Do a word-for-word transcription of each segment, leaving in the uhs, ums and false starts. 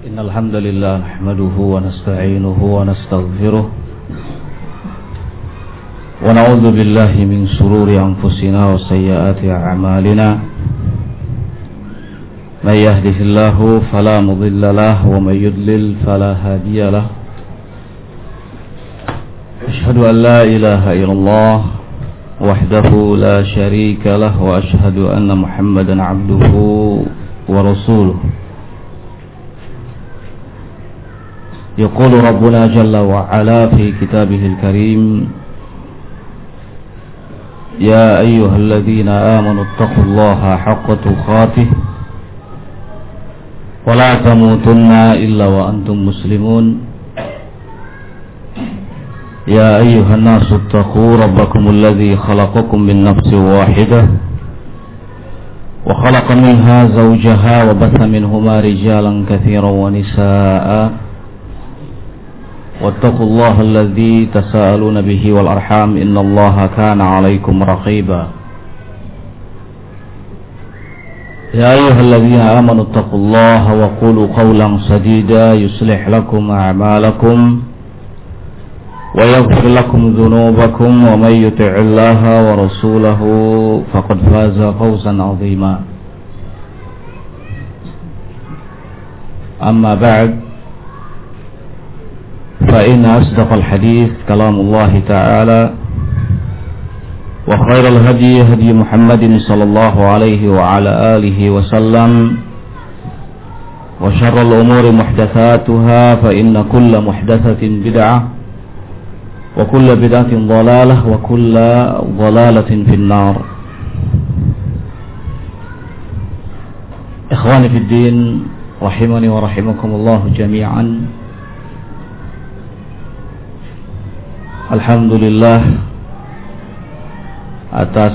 إن الحمد لله نحمده ونستعينه ونستغفره ونعوذ بالله من شرور أنفسنا وسيئات أعمالنا من يهده الله فلا مضل له ومن يضلل فلا هادي له أشهد أن لا إله إلا الله وحده لا شريك له وأشهد أن محمدا عبده ورسوله يقول ربنا جل وعلا في كتابه الكريم يا أيها الذين آمنوا اتقوا الله حق تقاته ولا تموتن إلا وأنتم مسلمون يا أيها الناس اتقوا ربكم الذي خلقكم من نفس واحدة وخلق منها زوجها وبث منهما رجالا كثيرا ونساء واتقوا الله الذي تساءلون به والأرحام إن الله كان عليكم رقيبا يا أيها الذين آمنوا اتقوا الله وقولوا قولا سديدا يصلح لكم أعمالكم ويغفر لكم ذنوبكم ومن يطع الله ورسوله فقد فاز فوزا عظيما أما بعد فإن أصدق الحديث كلام الله تعالى وخير الهدي هدي محمد صلى الله عليه وعلى آله وسلم وشر الأمور محدثاتها فإن كل محدثة بدعة وكل بدعة ضلالة وكل ضلالة في النار. إخواني في الدين رحمني ورحمكم الله جميعا. Alhamdulillah atas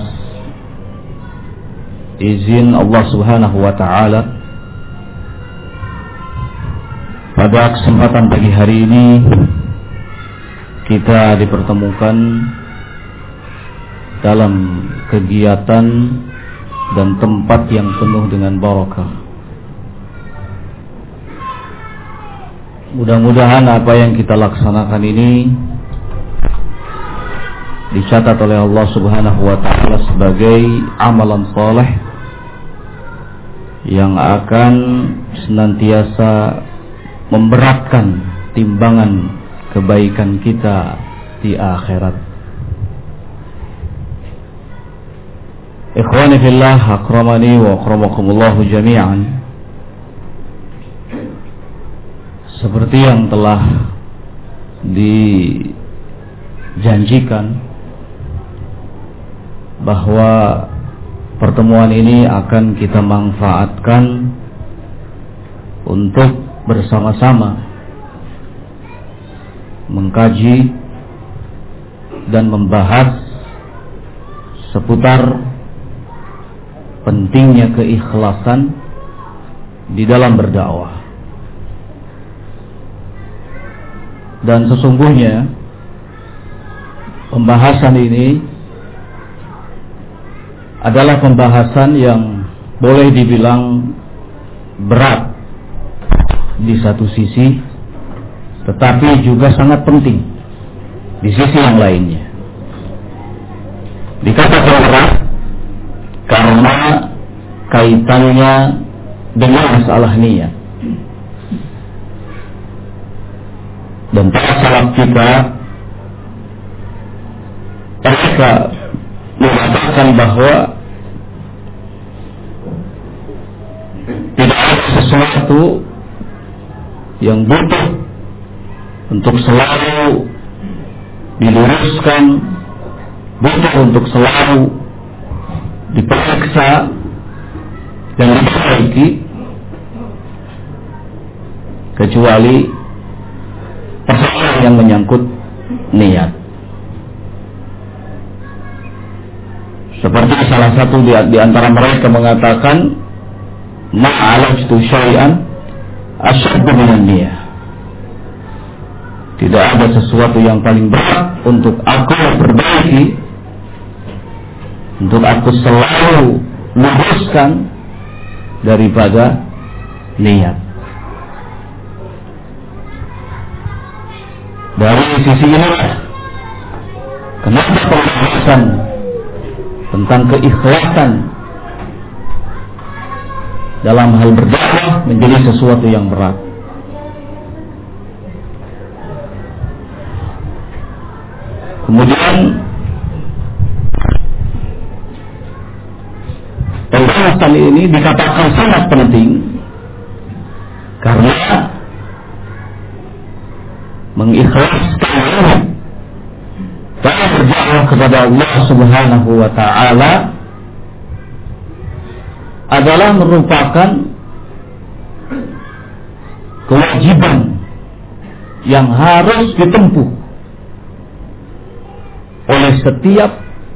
izin Allah Subhanahu wa taala pada kesempatan pagi hari ini kita dipertemukan dalam kegiatan dan tempat yang penuh dengan barakah. Mudah-mudahan apa yang kita laksanakan ini dicatat oleh Allah Subhanahu wa taala sebagai amalan saleh yang akan senantiasa memberatkan timbangan kebaikan kita di akhirat. Ikhwani fillah, akramani wa akramakumullah jami'an. Seperti yang telah dijanjikan bahwa pertemuan ini akan kita manfaatkan untuk bersama-sama mengkaji dan membahas seputar pentingnya keikhlasan di dalam berdakwah. Dan sesungguhnya pembahasan ini adalah pembahasan yang boleh dibilang berat di satu sisi, tetapi juga sangat penting di sisi yang lainnya. Dikatakan berat karena kaitannya dengan masalah niat. Dan para salaf kita mereka mengatakan bahwa tidak ada sesuatu yang butuh untuk selalu diluruskan, butuh untuk selalu diperiksa dan diperbaiki kecuali persoalan yang menyangkut niat. Seperti salah satu di, di antara mereka mengatakan, ma'alajtu syai'an asyaddu minan niyah. Tidak ada sesuatu yang paling berat untuk aku perbaiki, untuk aku selalu luruskan daripada niat. Dari sisi ini, kenapa pembahasan tentang keikhlasan dalam hal berdakwah menjadi sesuatu yang berat? Kemudian pembahasan ini dikatakan sangat penting karena mengikhlaskan dalam berdakwah kepada Allah Subhanahu wa ta'ala adalah merupakan kewajiban yang harus ditempuh oleh setiap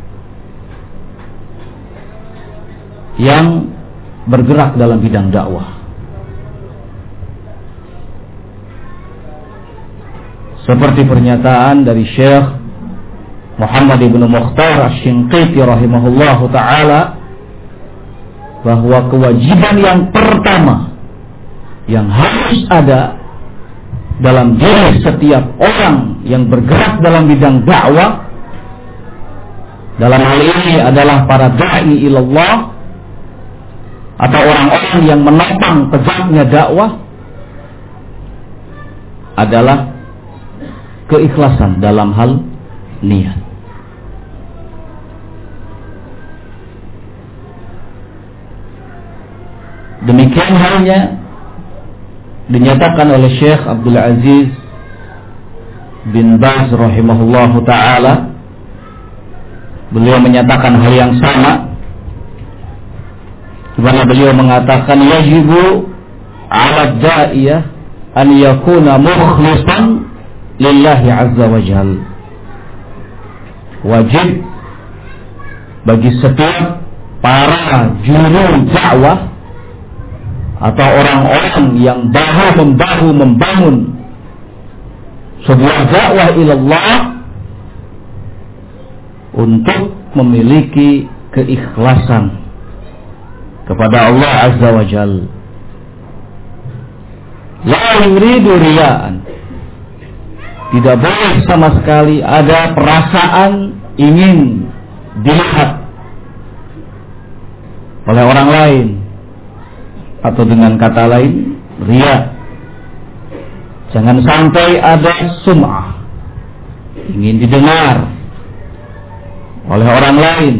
yang bergerak dalam bidang dakwah. Seperti pernyataan dari Syekh Muhammad ibn Mukhtar Asy-Shinqiti rahimahullahu ta'ala, bahwa kewajiban yang pertama yang harus ada dalam diri setiap orang yang bergerak dalam bidang dakwah, dalam hal ini adalah para da'i ilallah atau orang-orang yang menopang tegaknya dakwah, adalah keikhlasan dalam hal niat. Demikian halnya dinyatakan oleh Syekh Abdul Aziz bin Baz rahimahullahu ta'ala. Beliau menyatakan hal yang sama, di mana beliau mengatakan yajibu 'ala da'iyah an yakuna mukhlishan lillahi azza wa jal. Wajib bagi setiap para juru dakwah atau orang-orang yang bahu-membahu membangun sebuah dakwah ilallah untuk memiliki keikhlasan kepada Allah azza wa jal. La yuridu riya'an, tidak boleh sama sekali ada perasaan ingin dilihat oleh orang lain, atau dengan kata lain riya. Jangan sampai ada sum'ah, ingin didengar oleh orang lain.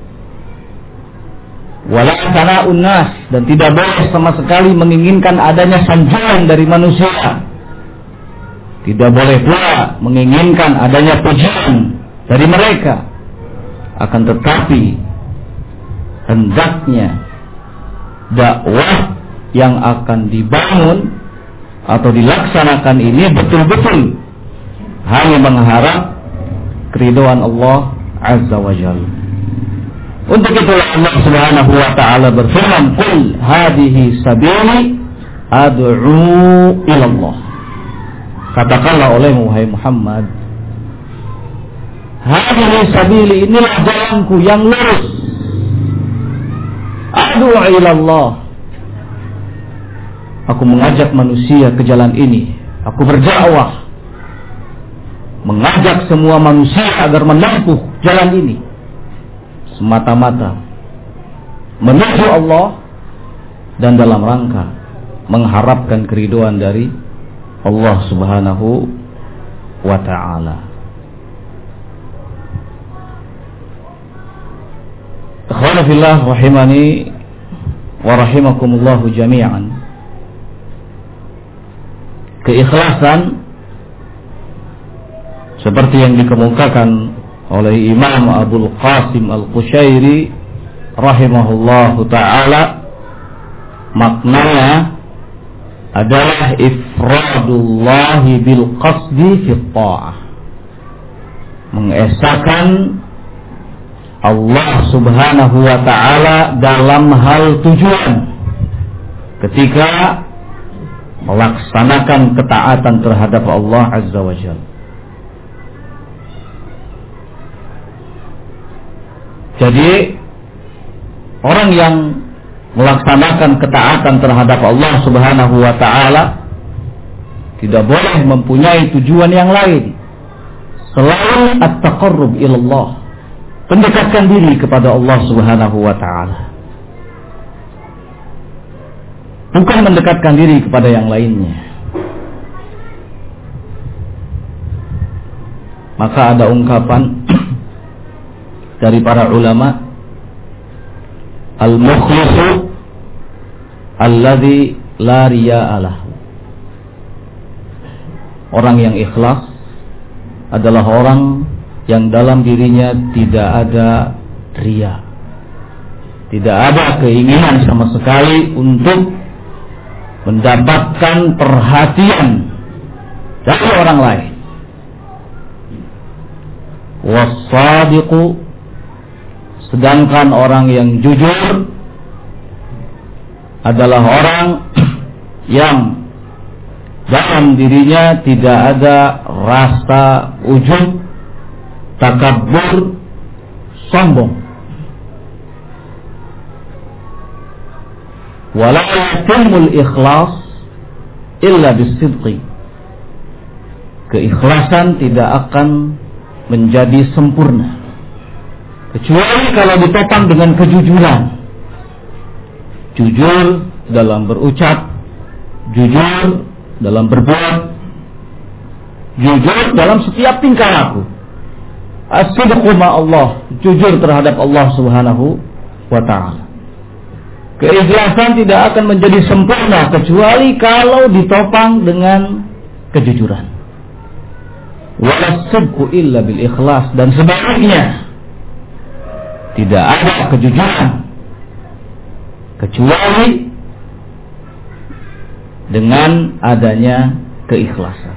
Wala sana'un nas, dan tidak boleh sama sekali menginginkan adanya sanjungan dari manusia. Tidak boleh pula menginginkan adanya pujian dari mereka. Akan tetapi hendaknya dakwah yang akan dibangun atau dilaksanakan ini betul-betul hanya mengharap keridhaan Allah azza wa jalla. Untuk itulah Allah Subhanahu wa ta'ala berfirman, qul hadhihi sabili ad'u ila Allah. Katakanlah oleh wahai Muhammad, hadhihi sabili, inilah jalanku yang lurus. Ad'u ila Allah, aku mengajak manusia ke jalan ini. Aku berdakwah, mengajak semua manusia agar menempuh jalan ini semata-mata menuju Allah dan dalam rangka mengharapkan keridhaan dari Allah Subhanahu wa ta'ala. Ikhwana fillah rahimani wa rahimakumullahu jami'an. Keikhlasan seperti yang dikemukakan oleh Imam Abul Qasim Al-Qushairi rahimahullahu ta'ala, maknanya adalah ifradullahi bil qasdi fi ta'ah, mengesahkan Allah Subhanahu wa ta'ala dalam hal tujuan ketika melaksanakan ketaatan terhadap Allah azza wa jalla. Jadi orang yang melaksanakan ketaatan terhadap Allah Subhanahu wa ta'ala tidak boleh mempunyai tujuan yang lain selain at-taqarrub ilallah, mendekatkan diri kepada Allah Subhanahu wa ta'ala, bukan mendekatkan diri kepada yang lainnya. Maka ada ungkapan dari para ulama, al-mukhlisu alladzi la riya'a lahu. Orang yang ikhlas adalah orang yang dalam dirinya tidak ada riya, tidak ada keinginan sama sekali untuk mendapatkan perhatian dari orang lain. Was-sadiqu, sedangkan orang yang jujur adalah orang yang dalam dirinya tidak ada rasa ujub, takabbur, sombong. Wala yatimul ikhlas illa bisidqi. Keikhlasan tidak akan menjadi sempurna kecuali kalau ditopang dengan kejujuran. Jujur dalam berucap, jujur dalam berbuat, jujur dalam setiap tingkah laku. As-sidqu ma'allah, jujur terhadap Allah Subhanahu wa ta'ala. Keikhlasan tidak akan menjadi sempurna kecuali kalau ditopang dengan kejujuran. Walas-sidqu illa bil ikhlas, dan sebaliknya tidak ada kejujuran kecuali dengan adanya keikhlasan.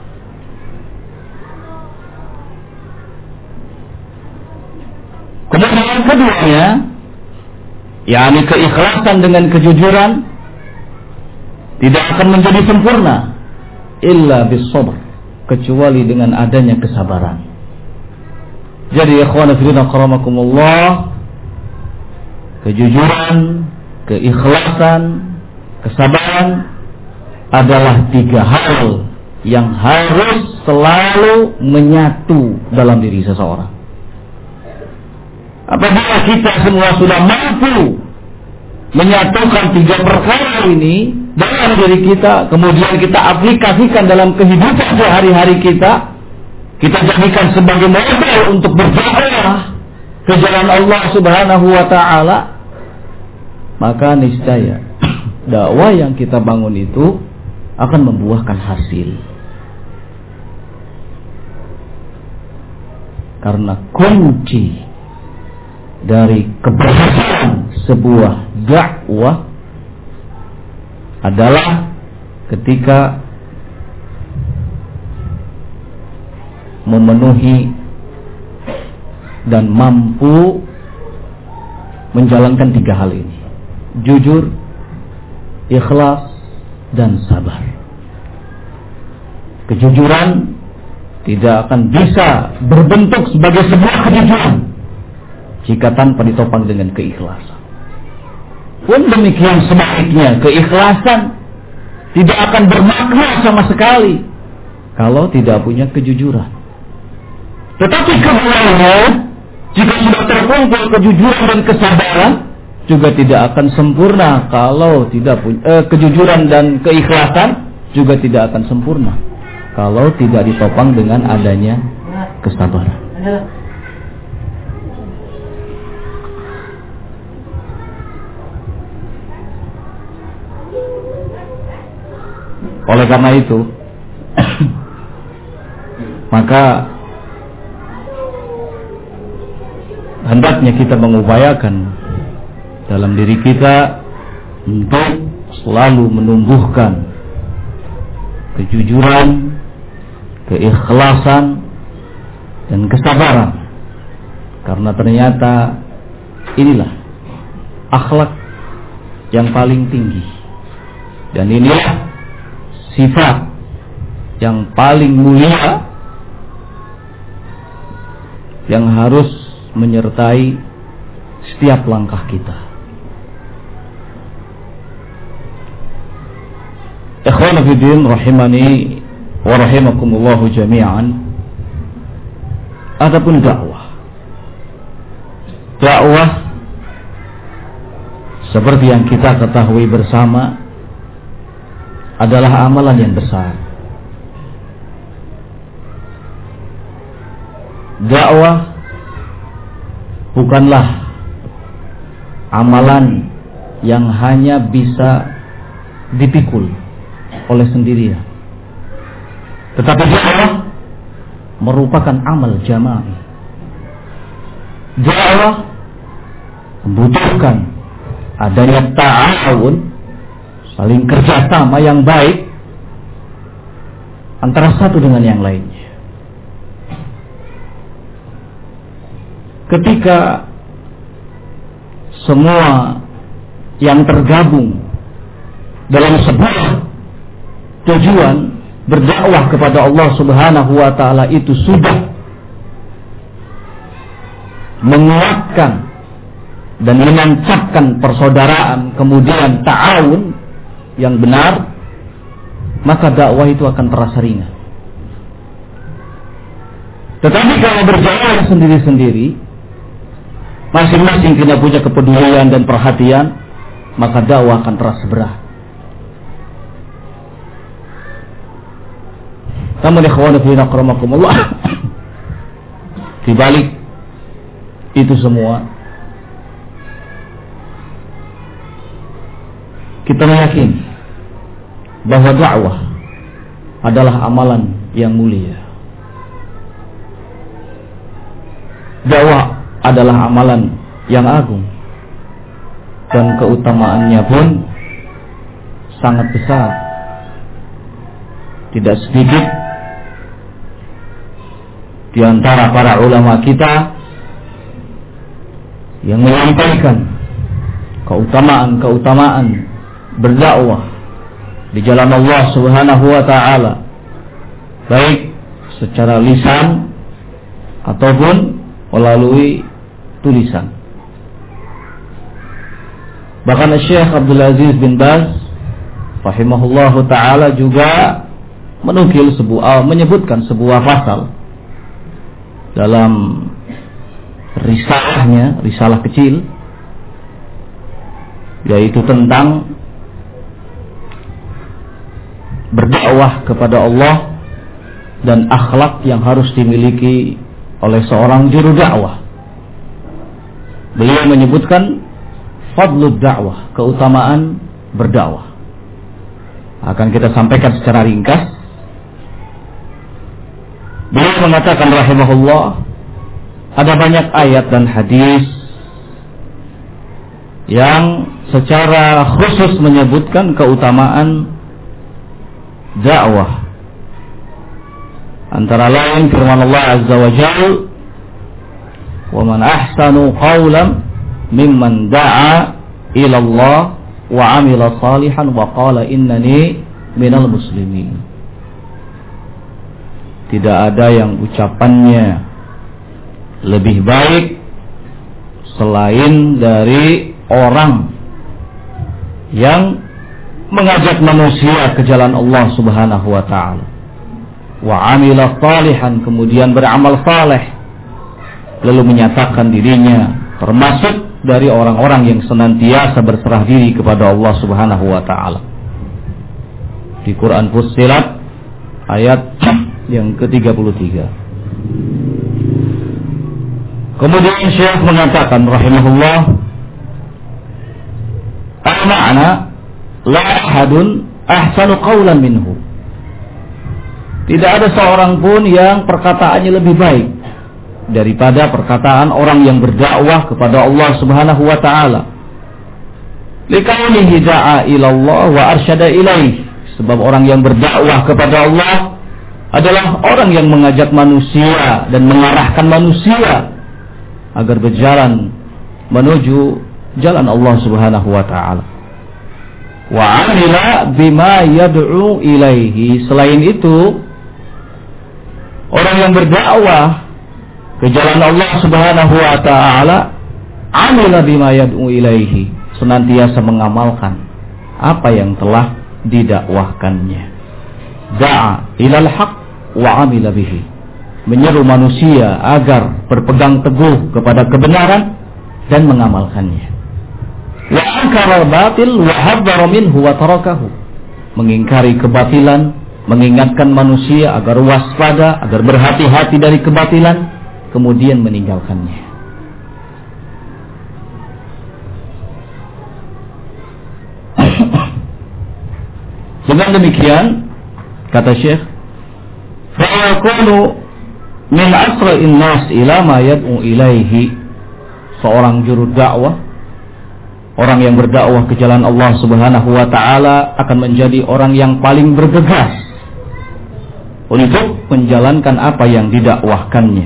Kemudian keduanya, yakni keikhlasan dengan kejujuran tidak akan menjadi sempurna illa bis-sabr, kecuali dengan adanya kesabaran. Jadi ikhwan fillah karamakumullah, kejujuran, keikhlasan, kesabaran adalah tiga hal yang harus selalu menyatu dalam diri seseorang. Apabila kita semua sudah mampu menyatukan tiga perkara ini dalam diri kita, kemudian kita aplikasikan dalam kehidupan sehari-hari kita, kita jadikan sebagai model untuk berdakwah ke jalan Allah Subhanahu wa ta'ala, maka niscaya dakwah yang kita bangun itu akan membuahkan hasil. Karena kunci dari keberhasilan sebuah dakwah adalah ketika memenuhi dan mampu menjalankan tiga hal ini: jujur, ikhlas, dan sabar. Kejujuran tidak akan bisa berbentuk sebagai sebuah kejujuran jika tanpa ditopang dengan keikhlasan. Pun demikian sebaliknya, keikhlasan tidak akan bermakna sama sekali kalau tidak punya kejujuran. Tetapi keduanya, jika sudah terkumpul kejujuran dan kesabaran, juga tidak akan sempurna kalau tidak punya eh, kejujuran dan keikhlasan juga tidak akan sempurna kalau tidak ditopang dengan adanya kesabaran. Oleh karena itu, maka hendaknya kita mengupayakan dalam diri kita untuk selalu menumbuhkan kejujuran, keikhlasan, dan kesabaran. Karena ternyata inilah akhlak yang paling tinggi, dan inilah sifat yang paling mulia yang harus menyertai setiap langkah kita. Ikhwan fillah rahimani wa rahimakumullah jami'an. Adapun dakwah, dakwah seperti yang kita ketahui bersama adalah amalan yang besar. Dakwah bukanlah amalan yang hanya bisa dipikul oleh sendirian, tetapi dakwah merupakan amal jamaah. Dakwah membutuhkan adanya ta'awun, saling kerjasama yang baik antara satu dengan yang lainnya. Ketika semua yang tergabung dalam sebuah tujuan berdakwah kepada Allah Subhanahu wa taala itu sudah menguatkan dan menancapkan persaudaraan, kemudian ta'awun yang benar, maka dakwah itu akan terasa ringan. Tetapi kalau berjalan sendiri-sendiri, masing-masing tidak punya kepedulian dan perhatian, maka dakwah akan terasa berat. Namun ikhwan fillah akramakumullah, di balik itu semua kita meyakini bahwa dakwah adalah amalan yang mulia. Dakwah adalah amalan yang agung dan keutamaannya pun sangat besar. Tidak sedikit di antara para ulama kita yang menyampaikan keutamaan-keutamaan berdakwah di jalan Allah Subhanahu wa taala, baik secara lisan ataupun melalui tulisan. Bahkan Syekh Abdul Aziz bin Baz rahimahullahu taala juga menukil sebuah menyebutkan sebuah pasal dalam risalahnya, risalah kecil, yaitu tentang berdakwah kepada Allah dan akhlak yang harus dimiliki oleh seorang juru dakwah. Beliau menyebutkan fadlud dakwah, keutamaan berdakwah. Akan kita sampaikan secara ringkas. Beliau mengatakan rahimahullah, ada banyak ayat dan hadis yang secara khusus menyebutkan keutamaan dakwah. Antara lain firman Allah Azza wa Jalla, "Wa man ahsanu qawlan mimman da'a ila Allah wa 'amila salihan wa qala innani minal muslimin." Tidak ada yang ucapannya lebih baik selain dari orang yang mengajak manusia ke jalan Allah Subhanahu wa taala. Wa 'amila salihan, kemudian beramal saleh, lalu menyatakan dirinya termasuk dari orang-orang yang senantiasa berserah diri kepada Allah Subhanahu wa taala. Di Quran Fussilat ayat yang ke tiga puluh tiga. Kemudian Syekh mengatakan rahimahullah, al-ma'na la ahadun ahsanu qawlan minhu. Tidak ada seorang pun yang perkataannya lebih baik daripada perkataan orang yang berdakwah kepada Allah Subhanahu wa taala. Likaunihi da'a ila Allah wa arsyada ilaih. Sebab orang yang berdakwah kepada Allah adalah orang yang mengajak manusia dan mengarahkan manusia agar berjalan menuju jalan Allah Subhanahu wa taala. Wa 'amila bima yad'u ilaihi. Selain itu, orang yang berdakwah ke jalan Allah Subhanahu wa taala, 'amila bima yad'u ilaihi, senantiasa mengamalkan apa yang telah didakwahkannya. Da'a ilal haq wa 'amila bihi. menyeru manusia agar berpegang teguh kepada kebenaran dan mengamalkannya. Wa ankara al-batil wa hadzara minhu wa tarakahu. Mengingkari kebatilan, mengingatkan manusia agar waspada, agar berhati-hati dari kebatilan, kemudian meninggalkannya. Dengan demikian, kata Syekh, fa yakunu min asra'in nas ila ma yad'u ilaihi, seorang juru dakwah, orang yang berdakwah ke jalan Allah Subhanahu wa taala akan menjadi orang yang paling bergegas untuk menjalankan apa yang didakwahkannya.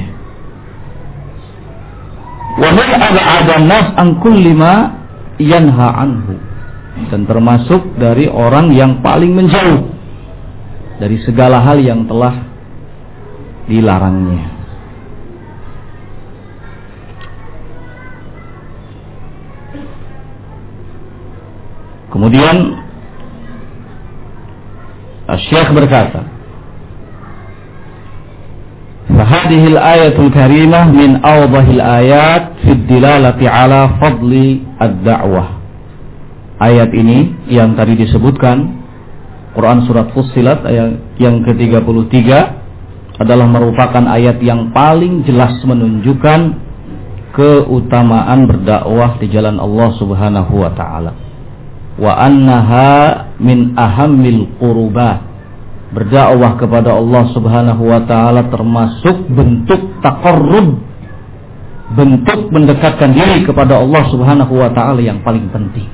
Wa man ab'ada an-nas an kulli ma yanha anhu, dan termasuk dari orang yang paling menjauh dari segala hal yang telah dilarangnya. Kemudian Syekh berkata, "Fahadihil ayatul karimah min awdahil ayat fid dilalati ala fadli ad-da'wah." Ayat ini yang tadi disebutkan, Quran surat Fussilat ayat yang ke tiga puluh tiga, adalah merupakan ayat yang paling jelas menunjukkan keutamaan berdakwah di jalan Allah Subhanahu wa taala. Wa annaha min ahammil qurubat. Berdakwah kepada Allah Subhanahu wa taala termasuk bentuk taqarrub, bentuk mendekatkan diri kepada Allah Subhanahu wa taala yang paling penting.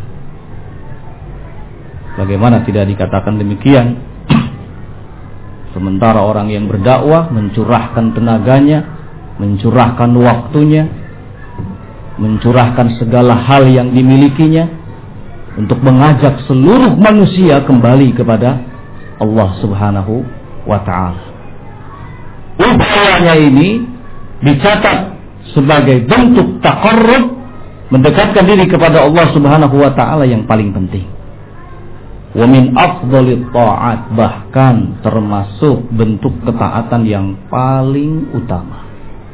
Bagaimana tidak dikatakan demikian? Sementara orang yang berdakwah mencurahkan tenaganya, mencurahkan waktunya, mencurahkan segala hal yang dimilikinya untuk mengajak seluruh manusia kembali kepada Allah Subhanahu wa ta'ala. Upayanya ini dicatat sebagai bentuk taqarrub, mendekatkan diri kepada Allah Subhanahu wa ta'ala yang paling penting. Wa min afdhalit ta'at, bahkan termasuk bentuk ketaatan yang paling utama.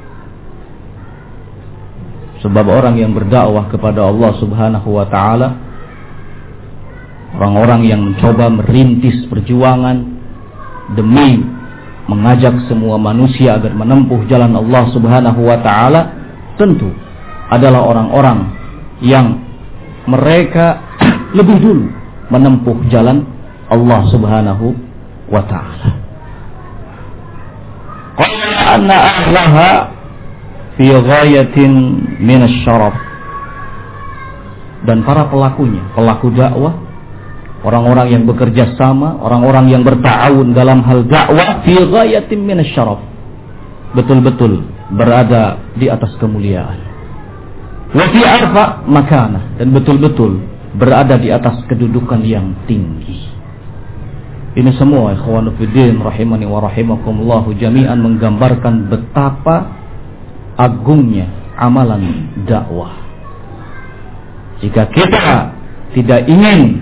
Sebab orang yang berdakwah kepada Allah Subhanahu wa ta'ala, orang-orang yang mencoba merintis perjuangan demi mengajak semua manusia agar menempuh jalan Allah Subhanahu wa ta'ala, tentu adalah orang-orang yang mereka lebih dulu menempuh jalan Allah Subhanahu wa ta'ala. Qala anna ahlaha fi ghayatin min asy-syaraf, dan para pelakunya, pelaku dakwah, orang-orang yang bekerja sama, orang-orang yang berta'awun dalam hal dakwah, fi ghayatin min asy-syaraf, betul-betul berada di atas kemuliaan. Wa fi arfa makanah, dan betul-betul berada di atas kedudukan yang tinggi. Ini semua ikhwanu fiddin rahimani wa rahimakumullah jami'an menggambarkan betapa agungnya amalan dakwah. Jika kita tidak ingin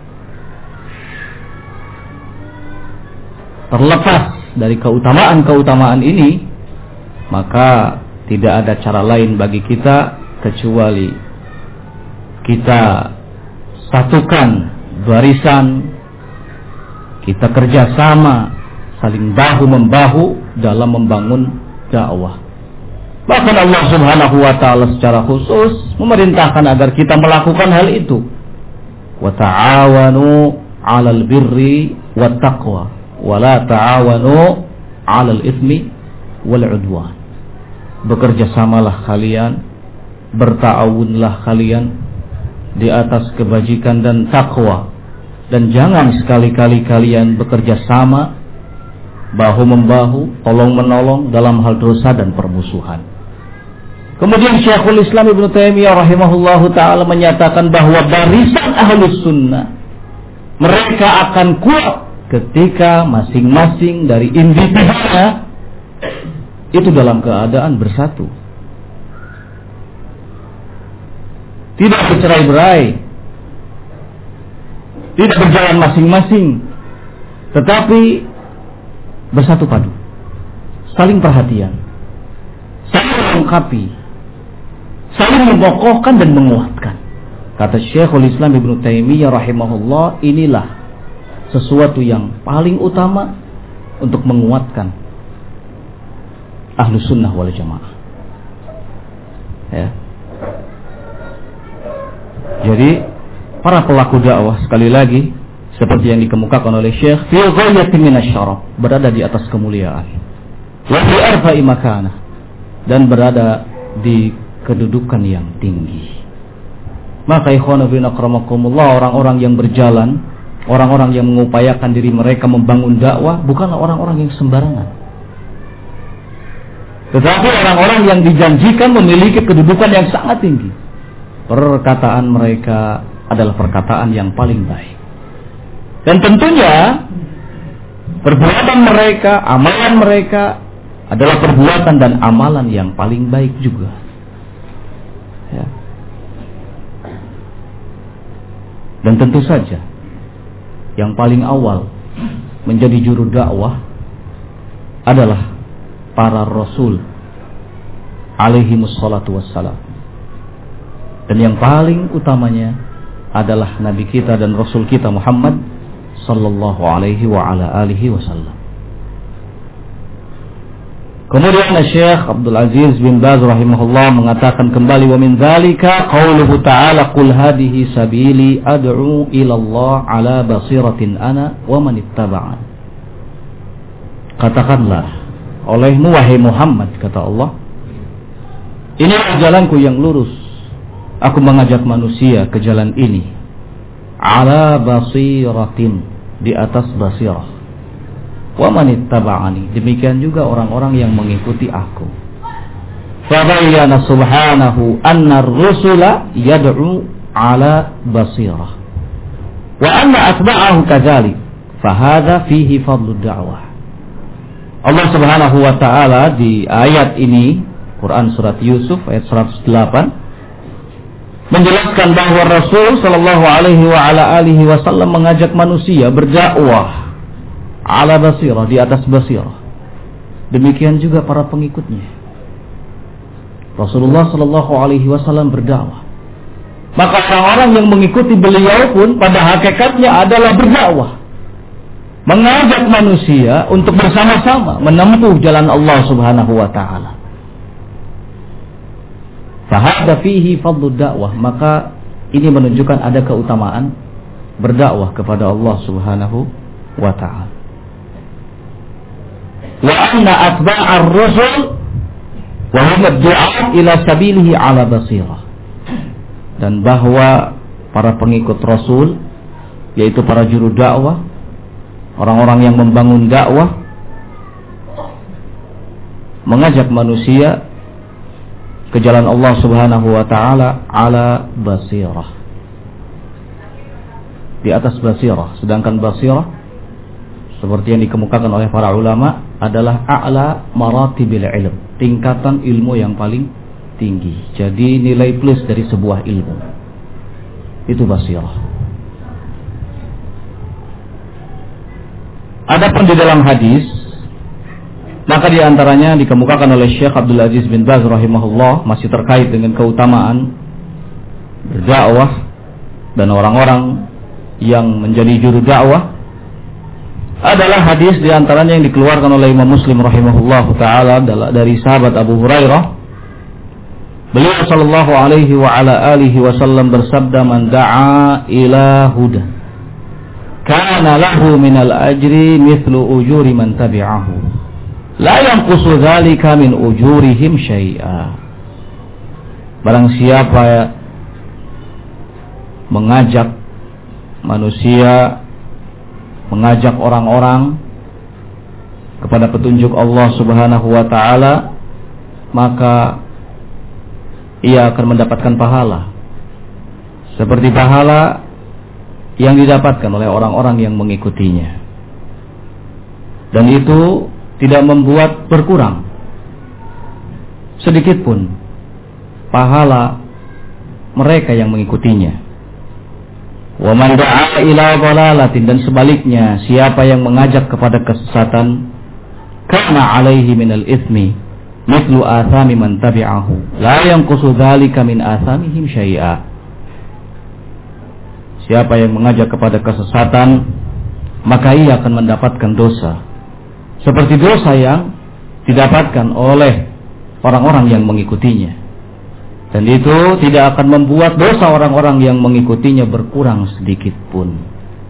terlepas dari keutamaan-keutamaan ini, maka tidak ada cara lain bagi kita kecuali kita satukan barisan, kita kerjasama, saling bahu-membahu dalam membangun dakwah. Bahkan Allah Subhanahu wa ta'ala secara khusus memerintahkan agar kita melakukan hal itu. Wa ta'awanu 'alal birri wat taqwa wa la ta'awanu 'alal itsmi wal 'udwan. Bekerjasamalah kalian, berta'awunlah kalian di atas kebajikan dan takwa, dan jangan sekali-kali kalian bekerja sama, bahu-membahu, tolong-menolong dalam hal dosa dan permusuhan. Kemudian Syekhul Islam Ibnu Taimiyah rahimahullahu ta'ala menyatakan bahwa barisan Ahlus Sunnah, mereka akan kuat ketika masing-masing dari individunya itu dalam keadaan bersatu, tidak bercerai-berai, tidak berjalan masing-masing, tetapi bersatu padu, saling perhatian, saling melengkapi, saling mengokohkan dan menguatkan. Kata Syekhul Islam Ibnu Taimiyah rahimahullah, inilah sesuatu yang paling utama untuk menguatkan Ahlus Sunnah wal Jamaah. Ya. Jadi para pelaku dakwah, sekali lagi seperti yang dikemukakan oleh Syekh, fi ghayatin minasyaraf, berada di atas kemuliaan, wa fi arfa'i makanah, dan berada di kedudukan yang tinggi. Maka ikhwan fillah akramakumullah, orang-orang yang berjalan, orang-orang yang mengupayakan diri mereka membangun dakwah, bukanlah orang-orang yang sembarangan, tetapi orang-orang yang dijanjikan memiliki kedudukan yang sangat tinggi. Perkataan mereka adalah perkataan yang paling baik, dan tentunya perbuatan mereka, amalan mereka adalah perbuatan dan amalan yang paling baik juga. Ya. Dan tentu saja yang paling awal menjadi juru dakwah adalah para rasul alaihimus salatu wassalam. Dan yang paling utamanya adalah nabi kita dan rasul kita Muhammad sallallahu alaihi wa ala alihi wasallam. Kemudian Syekh Abdul Aziz bin Baz rahimahullah mengatakan kembali, wa min dzalika qauluhu ta'ala qul hadhihi sabili ad'u ila Allah ala basiratin ana wa man ittaba'an. Katakanlah olehmu wahai Muhammad, kata Allah, ini jalanku yang lurus, aku mengajak manusia ke jalan ini ala basiratin, di atas basirah, wa man ittaba'ani, demikian juga orang-orang yang mengikuti aku. Fa bayyana subhanahu anna ar-rusula yad'u ala basirah wa anna atba'ahu kadzalik, fa hadza fihi fadlu da'wah. Allah Subhanahu wa taala di ayat ini, Quran surat Yusuf ayat seratus delapan, menjelaskan bahwa Rasul sallallahu alaihi wa ala alihi wasallam mengajak manusia berdakwah ala basirah, di atas basirah. Demikian juga para pengikutnya. Rasulullah sallallahu alaihi wasallam berdakwah, maka orang-orang yang mengikuti beliau pun pada hakikatnya adalah berdakwah, mengajak manusia untuk bersama-sama menempuh jalan Allah Subhanahu wa taala. Fahadza fihi fadlu dakwah, maka ini menunjukkan ada keutamaan berdakwah kepada Allah Subhanahu wa taala. Wa anna atba'ar rusul wa hum ad-du'a ila sabilihi ala basirah, dan bahwa para pengikut Rasul, yaitu para juru dakwah, orang-orang yang membangun dakwah, mengajak manusia ke jalan Allah Subhanahu wa taala ala basirah, di atas basirah. Sedangkan basirah, seperti yang dikemukakan oleh para ulama, adalah a'la maratibil ilm, tingkatan ilmu yang paling tinggi. Jadi nilai plus dari sebuah ilmu itu basirah. Adapun di dalam hadis, maka di antaranya dikemukakan oleh Syekh Abdul Aziz bin Baz rahimahullah, masih terkait dengan keutamaan berdakwah dan orang-orang yang menjadi juru dakwah, adalah hadis di antaranya yang dikeluarkan oleh Imam Muslim rahimahullah taala dari sahabat Abu Hurairah. Beliau sallallahu alaihi wa ala alihi wasallam bersabda, man da'a ila huda kana lahu minal ajri mithlu ujuri man tabi'ahu la yanqusu dzalika min ujurihim syai'a. Barang siapa mengajak manusia, mengajak orang-orang kepada petunjuk Allah Subhanahu wa taala, maka ia akan mendapatkan pahala seperti pahala yang didapatkan oleh orang-orang yang mengikutinya, dan itu tidak membuat berkurang sedikit pun pahala mereka yang mengikutinya. Wa man da'a ila dhalalatin, dan sebaliknya siapa yang mengajak kepada kesesatan, kana alaihi minal itsmi mithlu athami man tabi'ahu la yanqusu dzalika min athamihim syai'a. Siapa yang mengajak kepada kesesatan, maka ia akan mendapatkan dosa seperti dosa yang didapatkan oleh orang-orang yang mengikutinya, dan itu tidak akan membuat dosa orang-orang yang mengikutinya berkurang sedikit pun.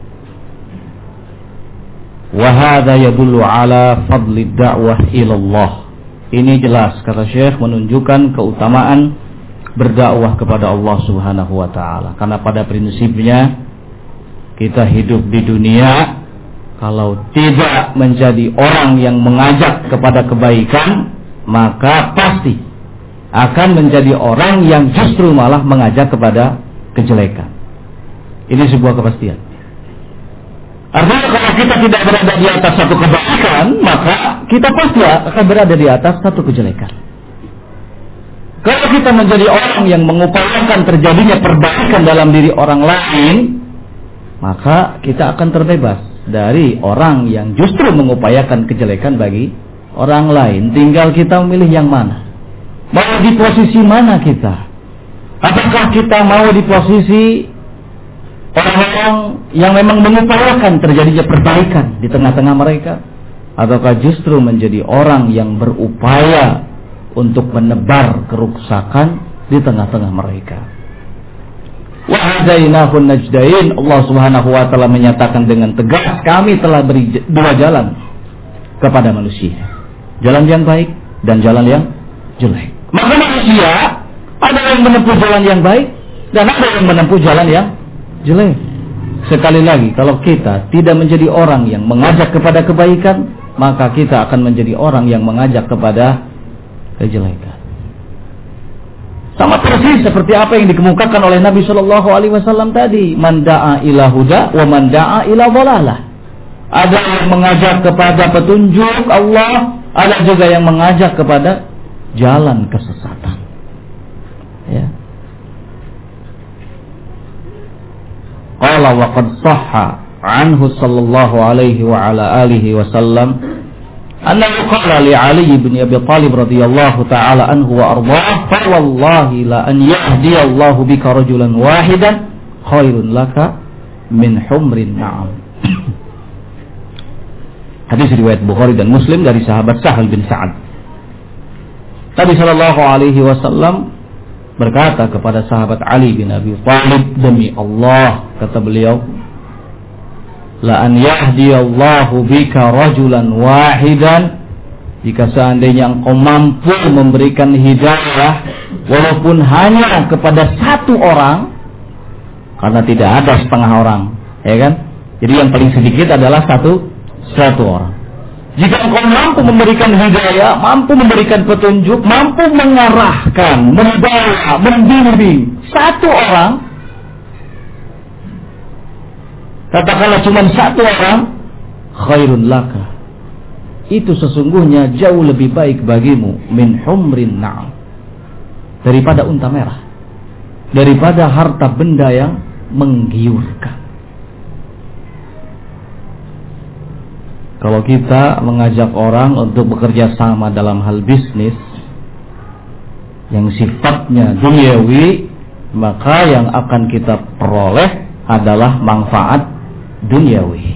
Wa hadza yadullu ala fadli da'wah ila Allah. Ini jelas, kata Syekh, menunjukkan keutamaan berdakwah kepada Allah Subhanahu wa taala. Karena pada prinsipnya kita hidup di dunia, kalau tidak menjadi orang yang mengajak kepada kebaikan, maka pasti akan menjadi orang yang justru malah mengajak kepada kejelekan. Ini sebuah kepastian. Artinya kalau kita tidak berada di atas satu kebaikan, maka kita pasti akan berada di atas satu kejelekan. Kalau kita menjadi orang yang mengupayakan terjadinya perbaikan dalam diri orang lain, maka kita akan terbebas dari orang yang justru mengupayakan kejelekan bagi orang lain. Tinggal kita memilih yang mana. Mau di posisi mana kita? Apakah kita mau di posisi orang-orang yang memang mengupayakan terjadinya perbaikan di tengah-tengah mereka, ataukah justru menjadi orang yang berupaya untuk menebar kerusakan di tengah-tengah mereka? Wa hadainahun najdain. Allah Subhanahu wa taala menyatakan dengan tegas, kami telah beri dua jalan kepada manusia, jalan yang baik dan jalan yang jelek. Maka manusia ada yang menempuh jalan yang baik dan ada yang menempuh jalan yang jelek. Sekali lagi, kalau kita tidak menjadi orang yang mengajak kepada kebaikan, maka kita akan menjadi orang yang mengajak kepada kejelekan. Sama persis seperti apa yang dikemukakan oleh Nabi Shallallahu Alaihi Wasallam tadi, man da'a ila huda wa man da'a ila dhalalah. Ada yang mengajak kepada petunjuk Allah, ada juga yang mengajak kepada jalan kesesatan. Ya. Qala wa qad sahha anhu sallallahu alaihi wa ala alihi wasallam annahu qala li Ali bin Abi Thalib radhiyallahu ta'ala anhu wa ardhah, fa wallahi la an yahdi Allah bika rajulan wahidan khairun laka min humrin na'am. Hadis riwayat Bukhari dan Muslim dari sahabat Sahal bin Sa'ad. Nabi sallallahu alaihi wasallam berkata kepada sahabat Ali bin Abi Thalib, demi Allah, kata beliau, la an yahdiyallahu bika rajulan wahidan, jika seandainya engkau mampu memberikan hidayah walaupun hanya kepada satu orang, karena tidak ada setengah orang, ya kan? Jadi yang paling sedikit adalah satu satu orang. Jika engkau mampu memberikan hidayah, mampu memberikan petunjuk, mampu mengarahkan, membawa, membimbing satu orang, katakanlah cuma satu orang, khairun laka, itu sesungguhnya jauh lebih baik bagimu min humrin na'am, daripada unta merah, daripada harta benda yang menggiurkan. Kalau kita mengajak orang untuk bekerja sama dalam hal bisnis yang sifatnya duniawi, maka yang akan kita peroleh adalah manfaat duniawi.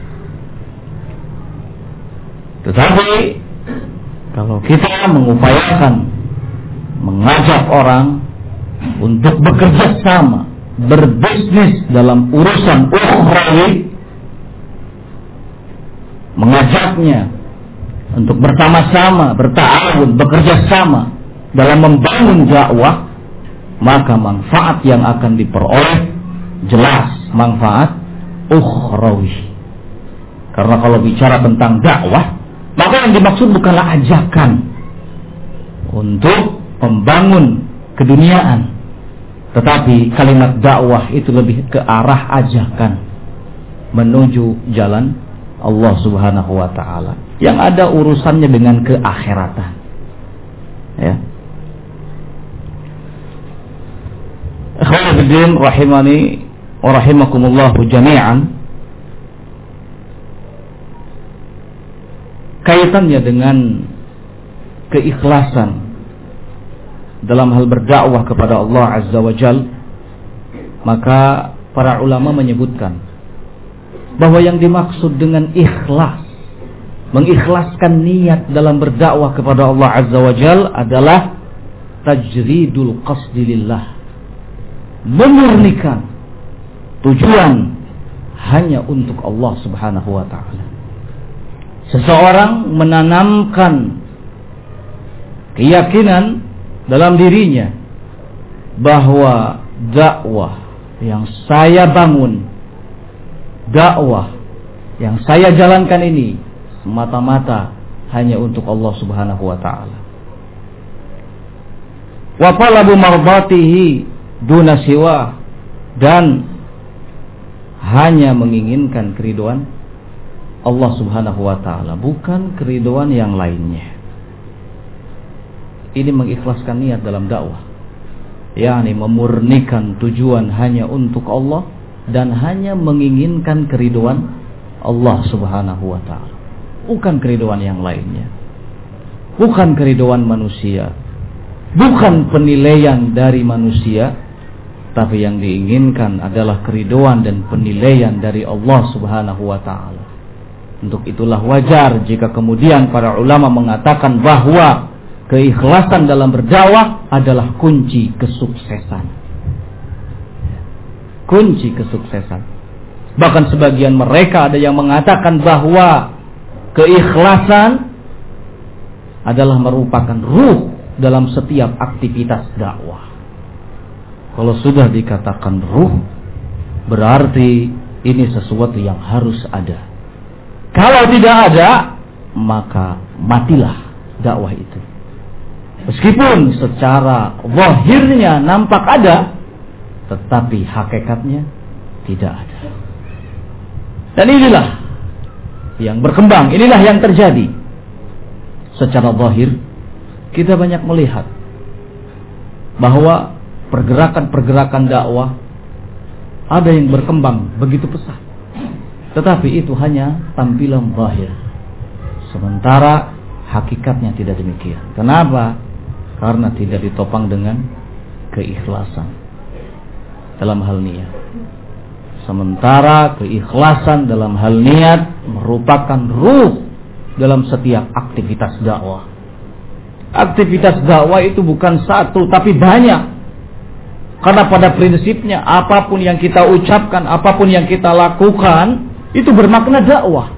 Tetapi kalau kita mengupayakan mengajak orang untuk bekerja sama, berbisnis dalam urusan ukhrawi, mengajaknya untuk bersama-sama, berta'awun, bekerja sama dalam membangun dakwah, maka manfaat yang akan diperoleh jelas manfaat ukhrawi. Karena kalau bicara tentang dakwah, maka yang dimaksud bukanlah ajakan untuk membangun keduniaan, tetapi kalimat dakwah itu lebih ke arah ajakan menuju jalan Allah Subhanahu wa ta'ala yang ada urusannya dengan keakhiratan, ya. Ikhwan fillah rahimani wa rahimakumullah jami'an. kaitannya dengan keikhlasan dalam hal berdakwah kepada Allah Azza wa Jal, maka para ulama menyebutkan bahwa yang dimaksud dengan ikhlas, mengikhlaskan niat dalam berdakwah kepada Allah Azza wa Jal adalah tajridul qasdi lillah, memurnikan tujuan hanya untuk Allah Subhanahu wa ta'ala. Seseorang menanamkan keyakinan dalam dirinya bahwa dakwah yang saya bangun, dakwah yang saya jalankan ini semata-mata hanya untuk Allah Subhanahu wa ta'ala. Wa talabu mardatihi duna siwa, dan hanya menginginkan keridhaan Allah Subhanahu wa ta'ala, bukan keridhaan yang lainnya. Ini mengikhlaskan niat dalam dakwah, yakni memurnikan tujuan hanya untuk Allah dan hanya menginginkan keridhaan Allah Subhanahu wa ta'ala, bukan keridhaan yang lainnya, bukan keridhaan manusia, bukan penilaian dari manusia, tapi yang diinginkan adalah keridhaan dan penilaian dari Allah Subhanahu wa ta'ala. Untuk itulah wajar jika kemudian para ulama mengatakan bahwa keikhlasan dalam berdakwah adalah kunci kesuksesan. Kunci kesuksesan. Bahkan sebagian mereka ada yang mengatakan bahwa keikhlasan adalah merupakan ruh dalam setiap aktivitas dakwah. Kalau sudah dikatakan ruh, berarti ini sesuatu yang harus ada. Kalau tidak ada, maka matilah dakwah itu. Meskipun secara zahirnya nampak ada, tetapi hakikatnya tidak ada. Dan inilah yang berkembang, inilah yang terjadi. Secara zahir kita banyak melihat bahwa pergerakan-pergerakan dakwah ada yang berkembang begitu pesat, tetapi itu hanya tampilan zahir, sementara hakikatnya tidak demikian. Kenapa? Karena tidak ditopang dengan keikhlasan dalam hal niat. Sementara keikhlasan dalam hal niat merupakan ruh dalam setiap aktivitas dakwah. Aktivitas dakwah itu bukan satu tapi banyak. Karena pada prinsipnya apapun yang kita ucapkan, apapun yang kita lakukan itu bermakna dakwah.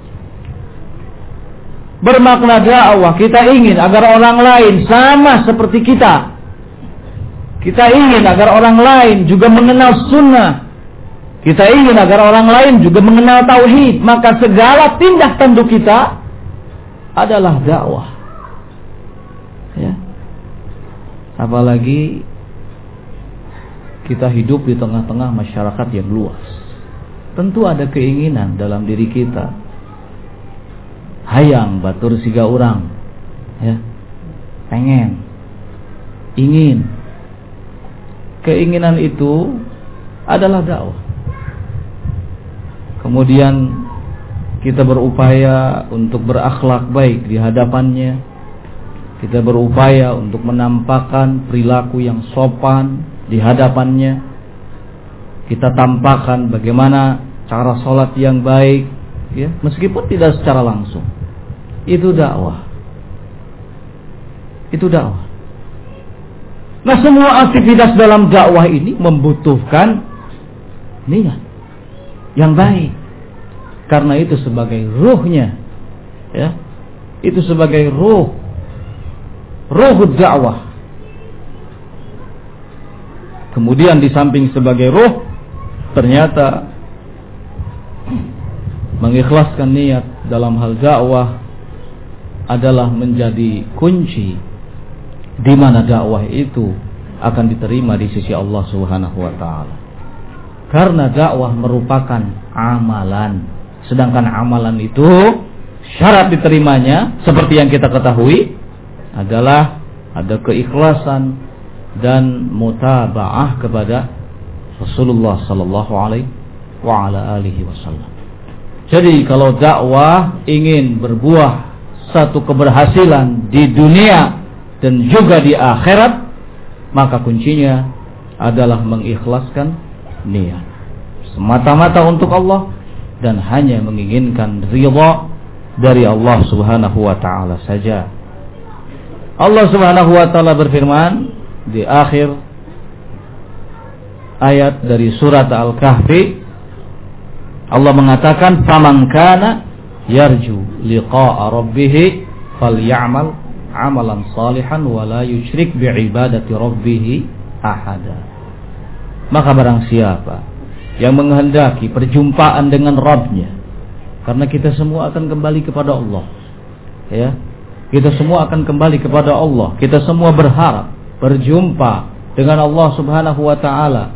Bermakna dakwah. Kita ingin agar orang lain sama seperti kita. Kita ingin agar orang lain juga mengenal sunnah. Kita ingin agar orang lain juga mengenal tauhid. Maka segala tindak tanduk kita adalah dakwah. Ya. Apalagi kita hidup di tengah-tengah masyarakat yang luas. Tentu ada keinginan dalam diri kita. Hayang batur siga urang, ya, pengen, ingin. Keinginan itu adalah dakwah. Kemudian kita berupaya untuk berakhlak baik di hadapannya. Kita berupaya untuk menampakkan perilaku yang sopan di hadapannya. Kita tampakkan bagaimana cara sholat yang baik, ya, meskipun tidak secara langsung. Itu dakwah. Itu dakwah. Nah, semua aktivitas dalam dakwah ini membutuhkan niat yang baik. Karena itu sebagai ruhnya, ya, itu sebagai ruh, ruh dakwah. Kemudian di samping sebagai ruh, ternyata mengikhlaskan niat dalam hal dakwah adalah menjadi kunci di mana dakwah itu akan diterima di sisi Allah Subhanahu wa taala. Karena dakwah merupakan amalan, sedangkan amalan itu syarat diterimanya seperti yang kita ketahui adalah ada keikhlasan dan mutaba'ah kepada Rasulullah sallallahu alaihi wa ala alihi wasallam. Jadi kalau dakwah ingin berbuah satu keberhasilan di dunia dan juga di akhirat, maka kuncinya adalah mengikhlaskan niat semata-mata untuk Allah dan hanya menginginkan ridha dari Allah Subhanahu wa taala saja. Allah Subhanahu wa taala berfirman di akhir ayat dari surat Al-Kahfi, Allah mengatakan, "Faman kana yarju liqa'a rabbih falyamal 'amalan salihan wa la yusyrik bi'ibadati rabbih ahada." Maka barang siapa yang menghendaki perjumpaan dengan Rabb-Nya, karena kita semua akan kembali kepada Allah, ya, kita semua akan kembali kepada Allah, kita semua berharap berjumpa dengan Allah Subhanahu wa taala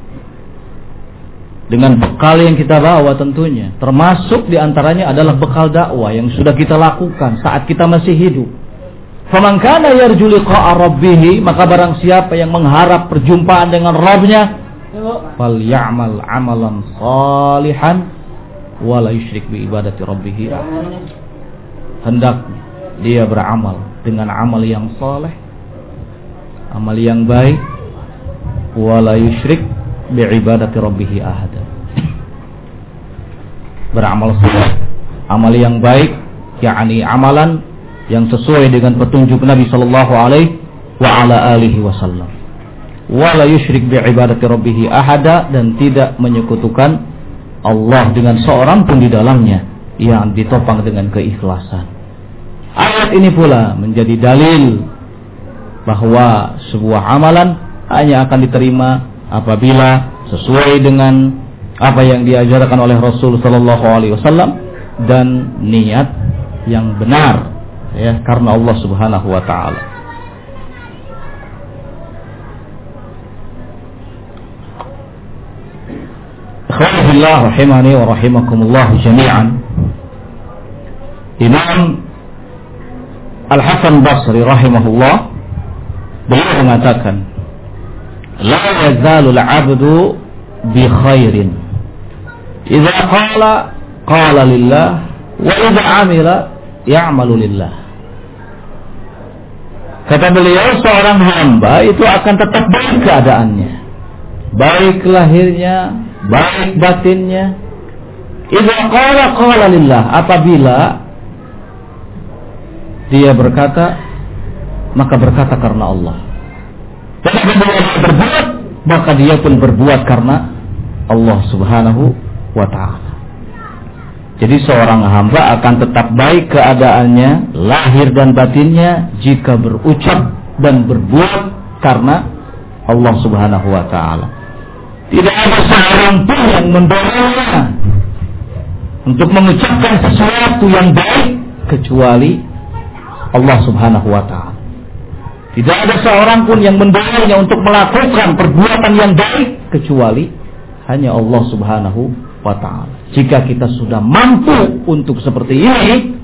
dengan bekal yang kita bawa tentunya, termasuk diantaranya adalah bekal dakwah yang sudah kita lakukan saat kita masih hidup. Faman kana yarju liqa'a rabbih, maka barang siapa yang mengharap perjumpaan dengan Rabb-Nya, fal ya'mal 'amalan salihan wa la yusyrik bi ibadati rabbih. Hendaknya dia beramal dengan amal yang saleh, amal yang baik, wa la yusyrik bi'ibadati rabbih ahada. Beramal saleh, amal yang baik, yakni amalan yang sesuai dengan petunjuk Nabi sallallahu alaihi wa ala alihi wasallam. Wa la yusyrik bi'ibadati rabbih ahada, dan tidak menyekutukan Allah dengan seorang pun di dalamnya, yang ditopang dengan keikhlasan. Ayat ini pula menjadi dalil bahwa sebuah amalan hanya akan diterima apabila sesuai dengan apa yang diajarkan oleh Rasul sallallahu alaihi wasallam dan niat yang benar, ya, karena Allah Subhanahu wa taala. Ikhwani fillah rahimani wa rahimakumullah jami'an. Imam Al-Hasan Basri rahimahullah beliau mengatakan, la yazalu al-'abdu bi khairin idza qala qala lillah wa idza 'amila ya'malu lillah. Kata beliau, seorang hamba itu akan tetap baik keadaannya, baik lahirnya, baik batinnya. Idza qala qala lillah, apabila dia berkata, maka berkata karena Allah. Dan apabila dia berbuat, maka dia pun berbuat karena Allah Subhanahu wa ta'ala. Jadi seorang hamba akan tetap baik keadaannya, lahir dan batinnya, jika berucap dan berbuat karena Allah Subhanahu wa ta'ala. Tidak ada seorang pun yang mendorongnya untuk mengucapkan sesuatu yang baik kecuali Allah Subhanahu wa ta'ala. Tidak ada seorang pun yang mendorongnya untuk melakukan perbuatan yang baik kecuali hanya Allah Subhanahu wa ta'ala. Jika kita sudah mampu untuk seperti ini